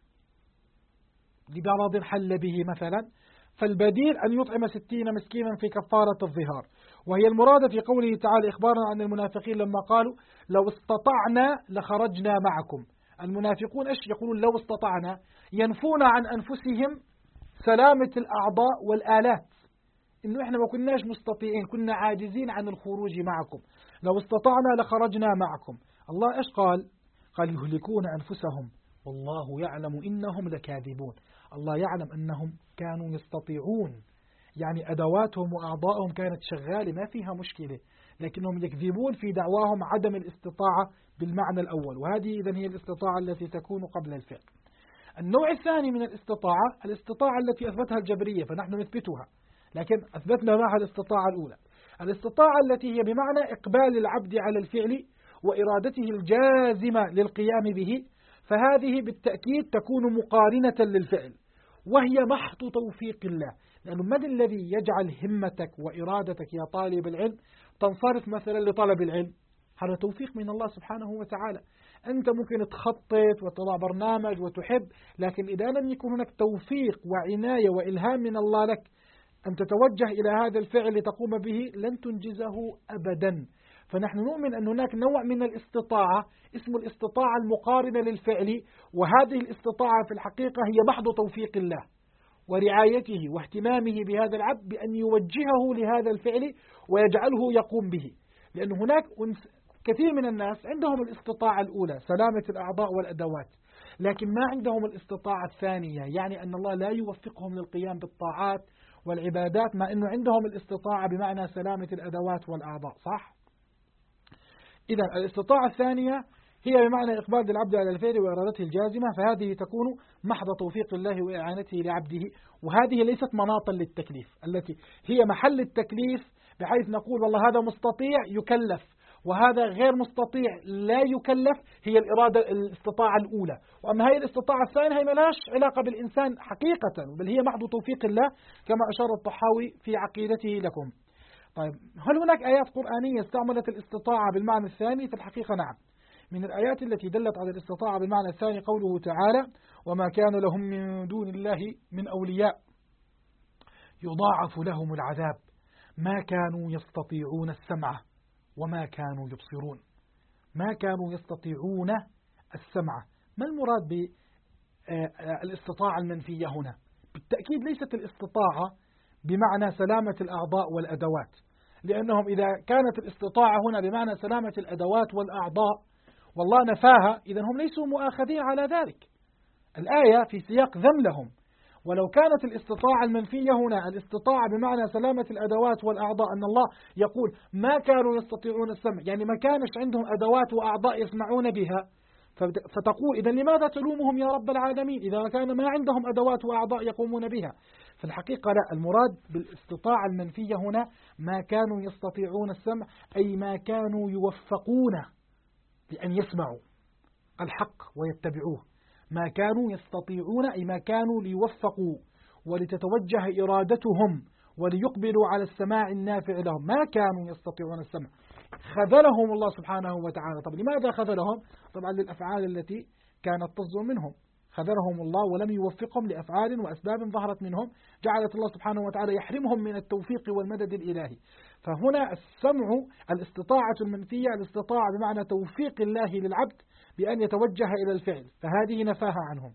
لمرض حل به مثلا، فالبديل أن يطعم 60 مسكينا في كفارة الظهار. وهي المرادة في قوله تعالى إخبارا عن المنافقين لما قالوا: لو استطعنا لخرجنا معكم. المنافقون إيش يقولون؟ لو استطعنا، ينفون عن أنفسهم سلامة الأعضاء والآلات، إنه إحنا ما كناش مستطيعين، كنا عاجزين عن الخروج معكم، لو استطعنا لخرجنا معكم. الله إيش قال يهلكون أنفسهم والله يعلم إنهم لكاذبون. الله يعلم أنهم كانوا يستطيعون، يعني أدواتهم وأعضائهم كانت شغالة ما فيها مشكلة، لكنهم يكذبون في دعواهم عدم الاستطاعة بالمعنى الأول. وهذه إذن هي الاستطاعة التي تكون قبل الفعل. النوع الثاني من الاستطاعة التي أثبتها الجبرية، فنحن نثبتها لكن أثبتنا معها الاستطاعة الأولى، الاستطاعة التي هي بمعنى إقبال العبد على الفعل وإرادته الجازمة للقيام به، فهذه بالتأكيد تكون مقارنة للفعل، وهي محض توفيق الله. لأنه من الذي يجعل همتك وإرادتك يا طالب العلم تنصرف مثلا لطلب العلم؟ هذا توفيق من الله سبحانه وتعالى. أنت ممكن تخطط وتضع برنامج وتحب، لكن إذا لم يكن هناك توفيق وعناية وإلهام من الله لك أن تتوجه إلى هذا الفعل لتقوم به لن تنجزه أبدا. فنحن نؤمن أن هناك نوع من الاستطاعة اسم الاستطاعة المقارنة للفعل، وهذه الاستطاعة في الحقيقة هي محض توفيق الله ورعايته واهتمامه بهذا العبد بأن يوجهه لهذا الفعل ويجعله يقوم به. لأن هناك كثير من الناس عندهم الاستطاعة الأولى سلامة الأعضاء والأدوات، لكن ما عندهم الاستطاعة الثانية، يعني أن الله لا يوفقهم للقيام بالطاعات والعبادات مع أنه عندهم الاستطاعة بمعنى سلامة الأدوات والأعضاء. صح؟ إذا الاستطاعة الثانية هي بمعنى إقبال العبد على الفعل وإرادته الجازمة، فهذه تكون محض توفيق الله وإعانته لعبده، وهذه ليست مناطا للتكليف التي هي محل التكليف، بحيث نقول والله هذا مستطيع يكلف وهذا غير مستطيع لا يكلف. هي الإرادة الاستطاعة الأولى، وأما هي الاستطاعة الثانية هي ملاش علاقة بالإنسان حقيقة، بل هي محض توفيق الله كما أشار الطحاوي في عقيدته لكم. طيب، هل هناك آيات قرآنية استعملت الاستطاعة بالمعنى الثاني؟ في الحقيقة نعم. من الآيات التي دلت على الاستطاعة بالمعنى الثاني قوله تعالى: وما كان لهم من دون الله من أولياء يضاعف لهم العذاب ما كانوا يستطيعون السمع وما كانوا يبصرون. ما كانوا يستطيعون السمع، ما المراد بالاستطاعة المنفية هنا؟ بالتأكيد ليست الاستطاعة بمعنى سلامة الأعضاء والأدوات، لأنهم إذا كانت الاستطاعة هنا بمعنى سلامة الأدوات والأعضاء والله نفاها، إذن هم ليسوا مؤاخذين على ذلك. الآية في سياق ذم لهم. ولو كانت الاستطاعة المنفية هنا الاستطاعة بمعنى سلامة الأدوات والأعضاء، أن الله يقول ما كانوا يستطيعون السمع، يعني ما كانش عندهم أدوات وأعضاء يسمعون بها، فتقول إذن لماذا تلومهم يا رب العالمين إذا كان ما عندهم أدوات وأعضاء يقومون بها؟ في الحقيقة لا، المراد بالاستطاعة المنفية هنا ما كانوا يستطيعون السمع، أي ما كانوا يوفقون لأن يسمعوا الحق ويتبعوه. ما كانوا يستطيعون أي ما كانوا ليوفقوا ولتتوجه إرادتهم وليقبلوا على السماع النافع لهم، ما كانوا يستطيعون السمع. خذلهم الله سبحانه وتعالى. طب لماذا خذلهم؟ طبعا للأفعال التي كانت تصدر منهم، خذلهم الله ولم يوفقهم لأفعال وأسباب ظهرت منهم، جعلت الله سبحانه وتعالى يحرمهم من التوفيق والمدد الإلهي. فهنا السمع الاستطاعة المنفية الاستطاعة بمعنى توفيق الله للعبد بأن يتوجه إلى الفعل، فهذه نفاها عنهم.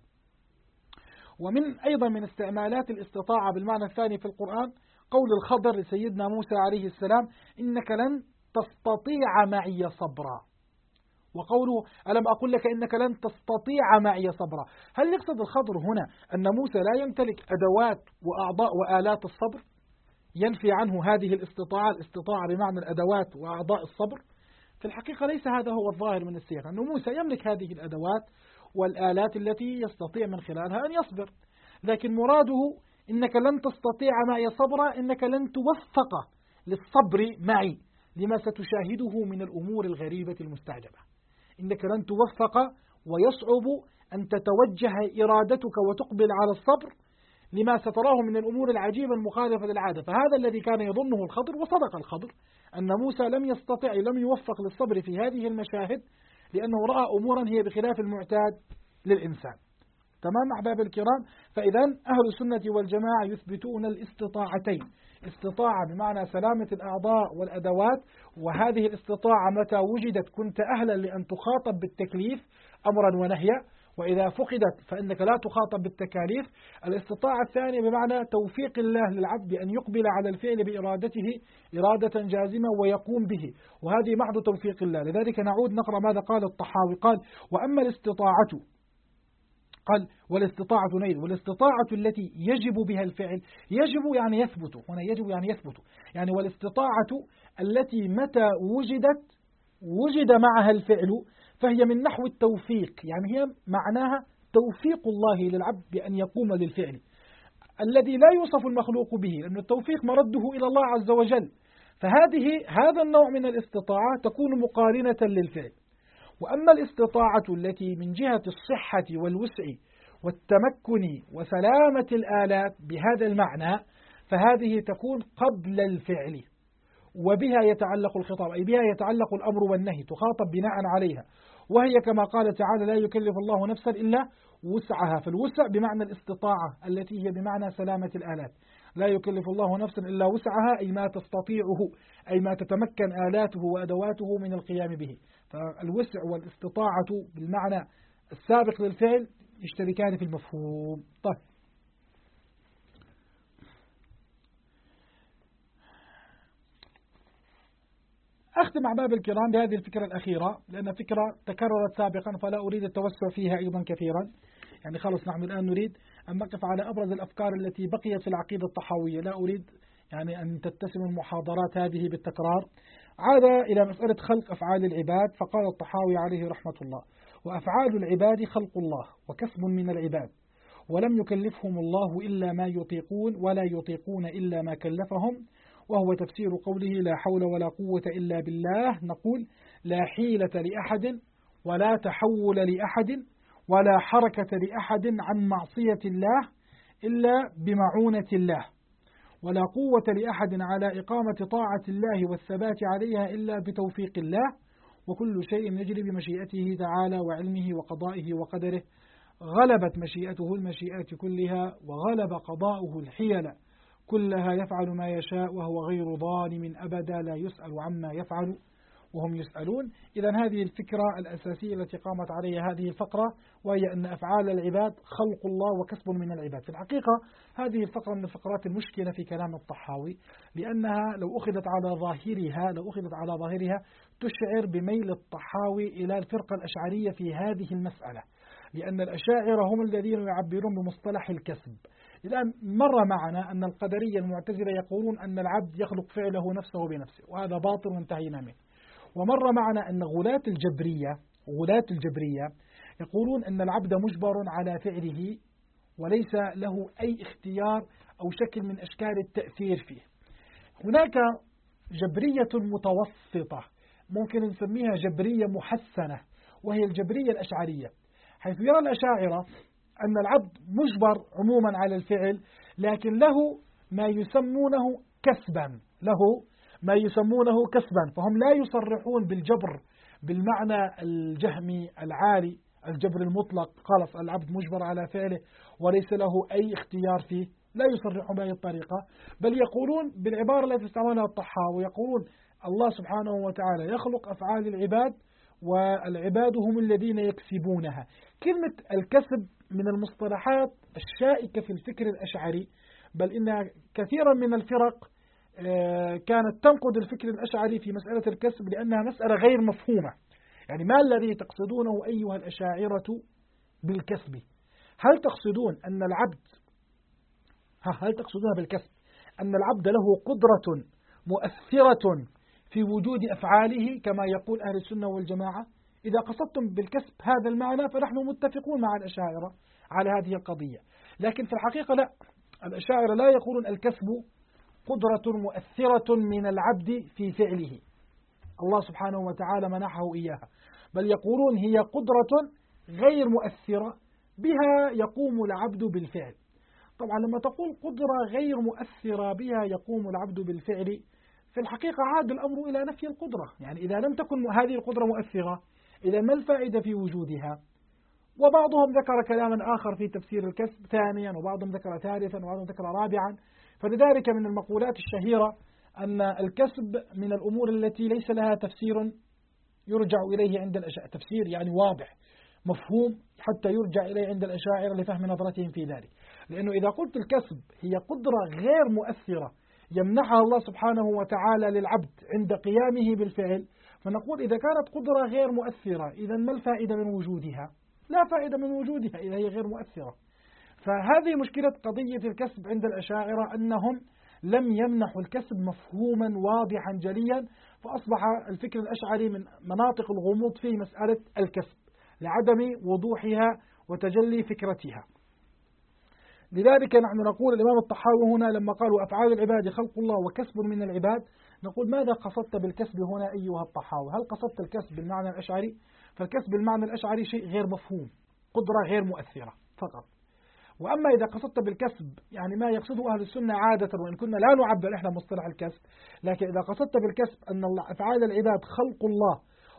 ومن أيضا من استعمالات الاستطاعة بالمعنى الثاني في القرآن قول الخضر لسيدنا موسى عليه السلام: إنك لن تستطيع معي صبرا. وقوله: ألم أقول لك إنك لن تستطيع معي صبرا. هل يقصد الخضر هنا أن موسى لا يمتلك أدوات وأعضاء وآلات الصبر؟ ينفي عنه هذه الاستطاعة بمعنى الأدوات وأعضاء الصبر؟ في الحقيقة ليس هذا هو الظاهر من السياق، أن موسى يملك هذه الأدوات والآلات التي يستطيع من خلالها أن يصبر، لكن مراده إنك لن تستطيع معي صبرا، إنك لن توفق للصبر معي لما ستشاهده من الأمور الغريبة المستعجبة. إنك لن توفق ويصعب أن تتوجه إرادتك وتقبل على الصبر لما ستراه من الأمور العجيبة المخالفة للعادة. فهذا الذي كان يظنه الخضر، وصدق الخضر، أن موسى لم يوفق للصبر في هذه المشاهد لأنه رأى أمورا هي بخلاف المعتاد للإنسان. تمام أحباب الكرام؟ فإذا أهل السنة والجماعة يثبتون الاستطاعتين، استطاعة بمعنى سلامة الأعضاء والأدوات، وهذه الاستطاعة متى وجدت كنت أهلا لأن تخاطب بالتكليف أمرا ونهيا، وإذا فقدت فإنك لا تخاطب بالتكاليف. الاستطاعة الثانية بمعنى توفيق الله للعبد بأن يقبل على الفعل بإرادته إرادة جازمة ويقوم به، وهذه محض توفيق الله. لذلك نعود نقرأ ماذا قال الطحاوي، قال: وأما الاستطاعة، قال: والاستطاعة نيل، والاستطاعة التي يجب بها الفعل، يجب يعني يثبت، هنا يجب يعني يثبت، يعني والاستطاعة التي متى وجد معها الفعل فهي من نحو التوفيق، يعني هي معناها توفيق الله للعبد بأن يقوم للفعل الذي لا يوصف المخلوق به، لأن التوفيق مرده إلى الله عز وجل. هذا النوع من الاستطاعة تكون مقارنة للفعل. وأما الاستطاعة التي من جهة الصحة والوسع والتمكن وسلامة الآلات بهذا المعنى، فهذه تكون قبل الفعل، وبها يتعلق الخطاب، أي بها يتعلق الأمر والنهي، تخاطب بناء عليها. وهي كما قال تعالى لا يكلف الله نفسا إلا وسعها، فالوسع بمعنى الاستطاعة التي هي بمعنى سلامة الآلات. لا يكلف الله نفسا إلا وسعها أي ما تستطيعه، أي ما تتمكن آلاته وأدواته من القيام به. فالوسع والاستطاعة بالمعنى السابق للفعل يشتركان في المفهوم. طيب أختم أحباب الكرام بهذه الفكرة الأخيرة، لأن فكرة تكررت سابقا فلا أريد التوسع فيها أيضا كثيرا. يعني خلص نحن الآن نريد أن نقف على أبرز الأفكار التي بقيت في العقيدة الطحاوية، لا أريد يعني أن تتسم المحاضرات هذه بالتكرار. عاد إلى مسألة خلق أفعال العباد، فقال الطحاوي عليه رحمة الله: وأفعال العباد خلق الله وكسب من العباد، ولم يكلفهم الله إلا ما يطيقون ولا يطيقون إلا ما كلفهم، وهو تفسير قوله لا حول ولا قوة إلا بالله. نقول لا حيلة لأحد ولا تحول لأحد ولا حركة لأحد عن معصية الله إلا بمعونة الله، ولا قوة لأحد على إقامة طاعة الله والثبات عليها إلا بتوفيق الله، وكل شيء يجري بمشيئته تعالى وعلمه وقضائه وقدره، غلبت مشيئته المشيئات كلها وغلب قضاؤه الحيل كلها، يفعل ما يشاء وهو غير ظالم أبدا، لا يسأل عما يفعل وهم يسألون. إذا هذه الفكرة الأساسية التي قامت عليها هذه الفقرة، وهي أن أفعال العباد خلق الله وكسب من العباد. في الحقيقة هذه الفقرة من الفقرات المشكلة في كلام الطحاوي، لأنها لو أخذت على ظاهرها تشعر بميل الطحاوي إلى الفرقة الأشعرية في هذه المسألة، لأن الأشاعرة هم الذين يعبرون بمصطلح الكسب. الآن مر معنا أن القدرية المعتزلة يقولون أن العبد يخلق فعله نفسه بنفسه، وهذا باطل وانتهينا منه. ومر معنا أن غلاة الجبرية يقولون أن العبد مجبر على فعله وليس له أي اختيار أو شكل من أشكال التأثير فيه. هناك جبرية متوسطة ممكن نسميها جبرية محسنة، وهي الجبرية الأشعرية، حيث يرى الأشاعرة أن العبد مجبر عموما على الفعل، لكن له ما يسمونه كسبا، فهم لا يصرحون بالجبر بالمعنى الجهمي العالي، الجبر المطلق، خلاص العبد مجبر على فعله وليس له أي اختيار فيه، لا يصرحون بهذه الطريقة، بل يقولون بالعبارة التي استعملها الطحاوي، يقولون الله سبحانه وتعالى يخلق أفعال العباد والعباد هم الذين يكسبونها. كلمة الكسب من المصطلحات الشائكة في الفكر الأشعري، بل إن كثيرا من الفرق كانت تنقد الفكر الأشعري في مسألة الكسب لأنها مسألة غير مفهومة. يعني ما الذي تقصدونه أيها الأشاعرة بالكسب؟ هل تقصدون بالكسب أن العبد له قدرة مؤثرة في وجود أفعاله كما يقول أهل السنة والجماعة؟ إذا قصدتم بالكسب هذا المعنى فنحن متفقون مع الأشاعرة على هذه القضية، لكن في الحقيقة لا، الأشاعرة لا يقولون الكسب قدرة مؤثرة من العبد في فعله، الله سبحانه وتعالى منحه إياها، بل يقولون هي قدرة غير مؤثرة بها يقوم العبد بالفعل. طبعا لما تقول قدرة غير مؤثرة بها يقوم العبد بالفعل، في الحقيقة عاد الأمر إلى نفي القدرة. يعني إذا لم تكن هذه القدرة مؤثرة، إذا ما الفائدة في وجودها؟ وبعضهم ذكر كلاما آخر في تفسير الكسب ثانيا، وبعضهم ذكر ثالثا، وبعضهم ذكر رابعا. فلذلك من المقولات الشهيرة أن الكسب من الأمور التي ليس لها تفسير يرجع إليه عند الأشاعرة، تفسير يعني واضح مفهوم حتى يرجع إليه عند الأشاعرة لفهم نظرتهم في ذلك. لأنه إذا قلت الكسب هي قدرة غير مؤثرة يمنحها الله سبحانه وتعالى للعبد عند قيامه بالفعل، فنقول إذا كانت قدرة غير مؤثرة إذا ما الفائدة من وجودها؟ لا فائدة من وجودها إذا هي غير مؤثرة. فهذه مشكلة قضية الكسب عند الأشاعرة، أنهم لم يمنحوا الكسب مفهوما واضحا جليا، فأصبح الفكر الأشعري من مناطق الغموض في مسألة الكسب لعدم وضوحها وتجلي فكرتها. لذلك نحن نقول الإمام الطحاوي هنا لما قالوا أفعال العباد خلق الله وكسب من العباد، نقول ماذا قصدت بالكسب هنا أيها الطحاوي؟ هل قصدت الكسب بالمعنى الأشعري؟ فالكسب بالمعنى الأشعري شيء غير مفهوم، قدرة غير مؤثرة فقط. وأما إذا قصدت بالكسب يعني ما يقصده أهل السنة عادة، وإن كنا لا نعبر إحنا مصطلح الكسب، لكن إذا قصدت بالكسب أن الله أفعال العباد خلق الله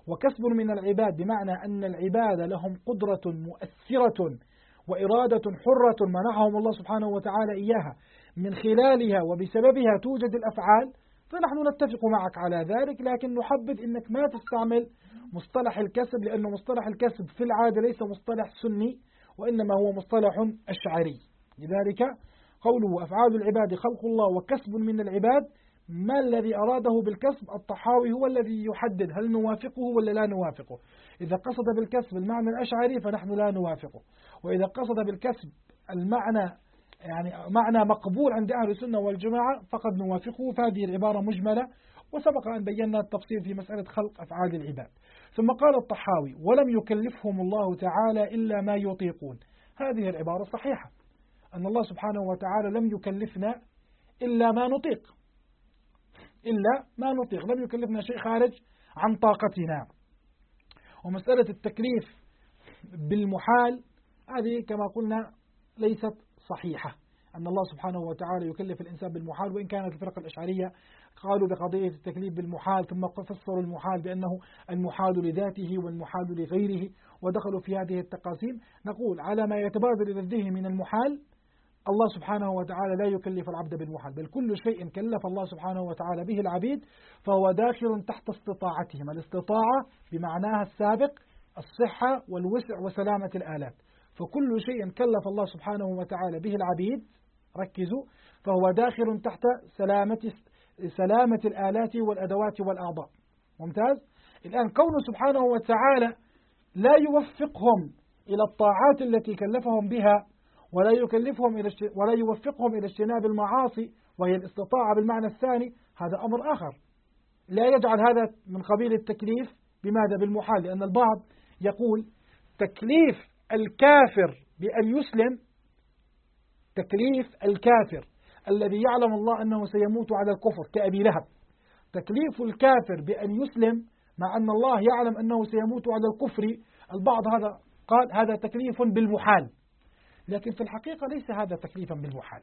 وكسب من العباد بمعنى أن العباد لهم قدرة مؤثرة وإرادة حرة منحهم الله سبحانه وتعالى إياها، من خلالها وبسببها توجد الأفعال، فنحن نتفق معك على ذلك، لكن نحبذ أنك ما تستعمل مصطلح الكسب، لأنه مصطلح الكسب في العادة ليس مصطلح سني، وإنما هو مصطلح أشعري. لذلك قوله أفعال العباد خلق الله وكسب من العباد، ما الذي أراده بالكسب؟ الطحاوي هو الذي يحدد هل نوافقه ولا لا نوافقه. إذا قصد بالكسب المعنى الأشعري فنحن لا نوافقه، وإذا قصد بالكسب المعنى يعني معنى مقبول عند أهل السنة والجماعة فقد نوافقه. فهذه العبارة مجملة، وسبق أن بينا التفصيل في مسألة خلق أفعال العباد. ثم قال الطحاوي ولم يكلفهم الله تعالى إلا ما يطيقون. هذه العبارة صحيحة، أن الله سبحانه وتعالى لم يكلفنا إلا ما نطيق، إلا ما نطيق، لم يكلفنا شيء خارج عن طاقتنا. ومسألة التكليف بالمحال هذه كما قلنا ليست صحيحة، أن الله سبحانه وتعالى يكلف الإنسان بالمحال، وإن كانت الفرق الأشعرية قالوا بقضية التكليف بالمحال، ثم فسروا المحال بأنه المحال لذاته والمحال لغيره، ودخلوا في هذه التقاسيم. نقول على ما يتبادر إلى الذهن من المحال، الله سبحانه وتعالى لا يكلف العبد بالمحال، بل كل شيء كلف الله سبحانه وتعالى به العبيد فهو داخل تحت استطاعتهم. الاستطاعة بمعناها السابق الصحة والوسع وسلامة الآلات، فكل شيء كلف الله سبحانه وتعالى به العبيد، ركزوا، فهو داخل تحت سلامة الآلات والأدوات والأعضاء. ممتاز. الآن كونه سبحانه وتعالى لا يوفقهم إلى الطاعات التي كلفهم بها، ولا يوفقهم إلى اجتناب المعاصي وهي الاستطاعة بالمعنى الثاني، هذا أمر آخر، لا يجعل هذا من قبيل التكليف بماذا؟ بالمحال. لأن البعض يقول تكليف الكافر بأن يسلم، تكليف الكافر الذي يعلم الله أنه سيموت على الكفر كأبي لهب، تكليف الكافر بأن يسلم مع أن الله يعلم أنه سيموت على الكفر، البعض هذا قال هذا تكليف بالمحال، لكن في الحقيقة ليس هذا تكليفا بالمحال.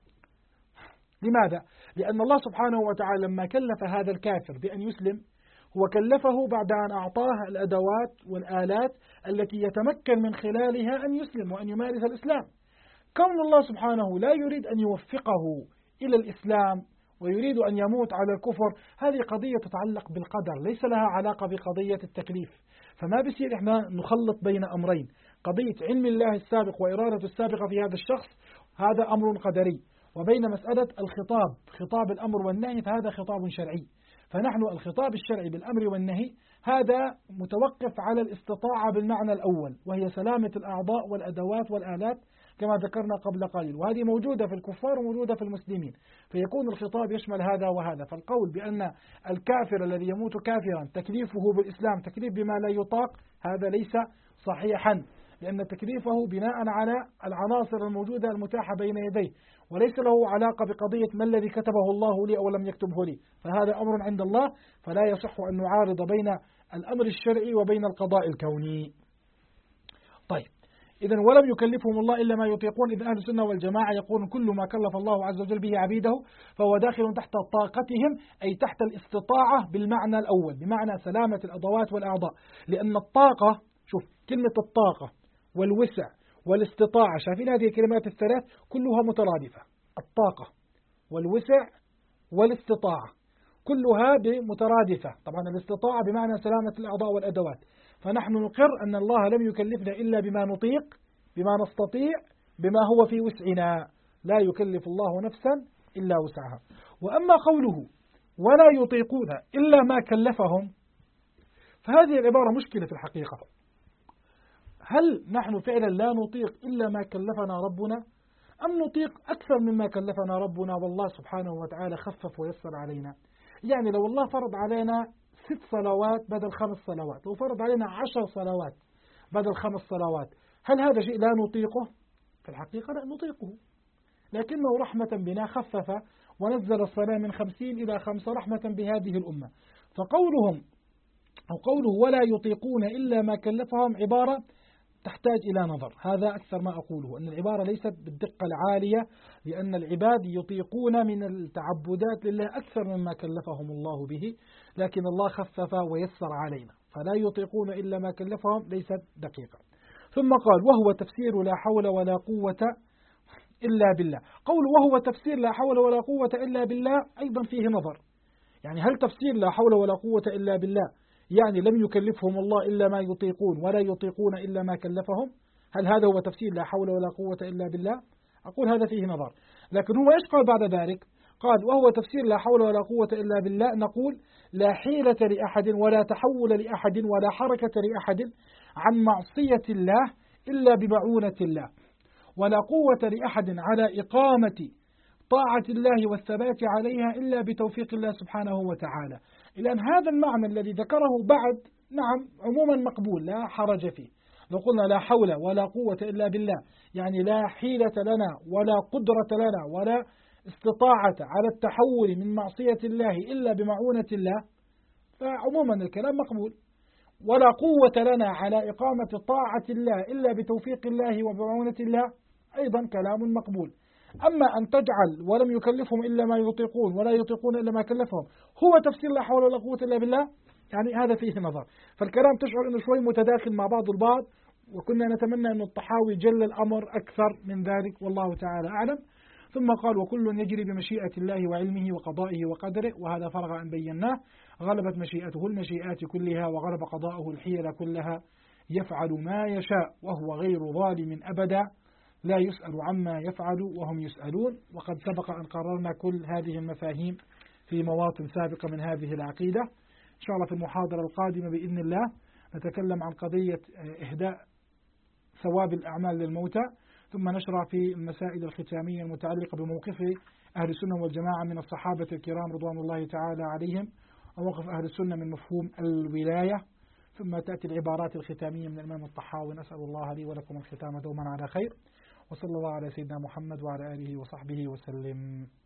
لماذا؟ لأن الله سبحانه وتعالى لما كلف هذا الكافر بأن يسلم هو كلفه بعد أن أعطاه الأدوات والآلات التي يتمكن من خلالها أن يسلم وأن يمارس الإسلام. كون الله سبحانه لا يريد أن يوفقه إلى الإسلام ويريد أن يموت على الكفر، هذه قضية تتعلق بالقدر، ليس لها علاقة بقضية التكليف. فما بيصير إحنا نخلط بين أمرين، قضية علم الله السابق وإرادة السابقة في هذا الشخص هذا أمر قدري، وبين مسألة الخطاب، خطاب الأمر والنهي، فهذا خطاب شرعي. فنحن الخطاب الشرعي بالأمر والنهي هذا متوقف على الاستطاعة بالمعنى الأول، وهي سلامة الأعضاء والأدوات والآلات كما ذكرنا قبل قليل، وهذه موجودة في الكفار وموجودة في المسلمين، فيكون الخطاب يشمل هذا وهذا. فالقول بأن الكافر الذي يموت كافرا تكليفه بالإسلام تكليف بما لا يطاق هذا ليس صحيحا، لأن تكليفه بناء على العناصر الموجودة المتاحة بين يديه، وليس له علاقة بقضية ما الذي كتبه الله لي أو لم يكتبه لي، فهذا أمر عند الله، فلا يصح أن نعارض بين الأمر الشرعي وبين القضاء الكوني. طيب، إذن ولم يكلفهم الله إلا ما يطيقون. إذن أهل السنة والجماعة يقولون كل ما كلف الله عز وجل به عبيده فهو داخل تحت طاقتهم، أي تحت الاستطاعة بالمعنى الأول، بمعنى سلامة الأدوات والأعضاء. لأن الطاقة، شوف كلمة الطاقة والوسع والاستطاعة، شايفين هذه الكلمات الثلاث كلها مترادفة، الطاقة والوسع والاستطاعة كلها مترادفة. طبعا الاستطاعة بمعنى سلامة الأعضاء والأدوات، فنحن نقر أن الله لم يكلفنا إلا بما نطيق، بما نستطيع، بما هو في وسعنا، لا يكلف الله نفسا إلا وسعها. وأما قوله ولا يطيقون إلا ما كلفهم، فهذه العبارة مشكلة في الحقيقة. هل نحن فعلا لا نطيق إلا ما كلفنا ربنا، أم نطيق أكثر مما كلفنا ربنا والله سبحانه وتعالى خفف ويسر علينا؟ يعني لو الله فرض علينا 6 صلوات بدل 5 صلوات، لو فرض علينا 10 صلوات بدل 5 صلوات، هل هذا شيء لا نطيقه؟ في الحقيقة لا نطيقه، لكنه رحمة بنا خفف ونزل الصلاة من 50 إلى 5 رحمة بهذه الأمة. فقولهم أو قوله ولا يطيقون إلا ما كلفهم عبارة تحتاج إلى نظر. هذا أكثر ما أقوله، أن العبارة ليست بالدقة العالية، لأن العباد يطيقون من التعبدات لله أكثر مما كلفهم الله به، لكن الله خفف ويسر علينا. فلا يطيقون إلا ما كلفهم ليست دقيقة. ثم قال وهو تفسير لا حول ولا قوة إلا بالله. قول وهو تفسير لا حول ولا قوة إلا بالله أيضا فيه نظر. يعني هل تفسير لا حول ولا قوة إلا بالله يعني لم يكلفهم الله إلا ما يطيقون ولا يطيقون إلا ما كلفهم؟ هل هذا هو تفسير لا حول ولا قوة إلا بالله؟ أقول هذا فيه نظر. لكن هو إيش قال بعد ذلك؟ قال وهو تفسير لا حول ولا قوة إلا بالله، نقول لا حيلة لأحد ولا تحول لأحد ولا حركة لأحد عن معصية الله إلا بمعونة الله، ولا قوة لأحد على إقامة طاعة الله والثبات عليها إلا بتوفيق الله سبحانه وتعالى. إذن هذا المعنى الذي ذكره بعد نعم عموما مقبول لا حرج فيه. لو قلنا لا حول ولا قوة إلا بالله يعني لا حيلة لنا ولا قدرة لنا ولا استطاعة على التحول من معصية الله إلا بمعونة الله، فعموما الكلام مقبول. ولا قوة لنا على إقامة طاعة الله إلا بتوفيق الله وبمعونة الله أيضا كلام مقبول. أما أن تجعل ولم يكلفهم إلا ما يطيقون ولا يطيقون إلا ما كلفهم هو تفسير لا حول ولا قوة إلا بالله، يعني هذا فيه نظر. فالكلام تشعر أنه شوي متداخل مع بعض البعض، وكنا نتمنى أن الطحاوي جل الأمر أكثر من ذلك والله تعالى أعلم. ثم قال وكل يجري بمشيئة الله وعلمه وقضائه وقدره، وهذا فرغ أن بيناه. غلبت مشيئته المشيئات كلها وغلب قضاؤه الحيل كلها، يفعل ما يشاء وهو غير ظالم أبدا، لا يسأل عما يفعل وهم يسألون. وقد سبق أن قررنا كل هذه المفاهيم في مواطن سابقة من هذه العقيدة. إن شاء الله في المحاضرة القادمة بإذن الله نتكلم عن قضية إهداء ثواب الأعمال للموتى، ثم نشرع في المسائل الختامية المتعلقة بموقف أهل السنة والجماعة من الصحابة الكرام رضوان الله تعالى عليهم، وموقف أهل السنة من مفهوم الولاية، ثم تأتي العبارات الختامية من الإمام الطحاوي. نسأل الله لي ولكم الختام دوما على خير، وصلى الله على سيدنا محمد وعلى آله وصحبه وسلم.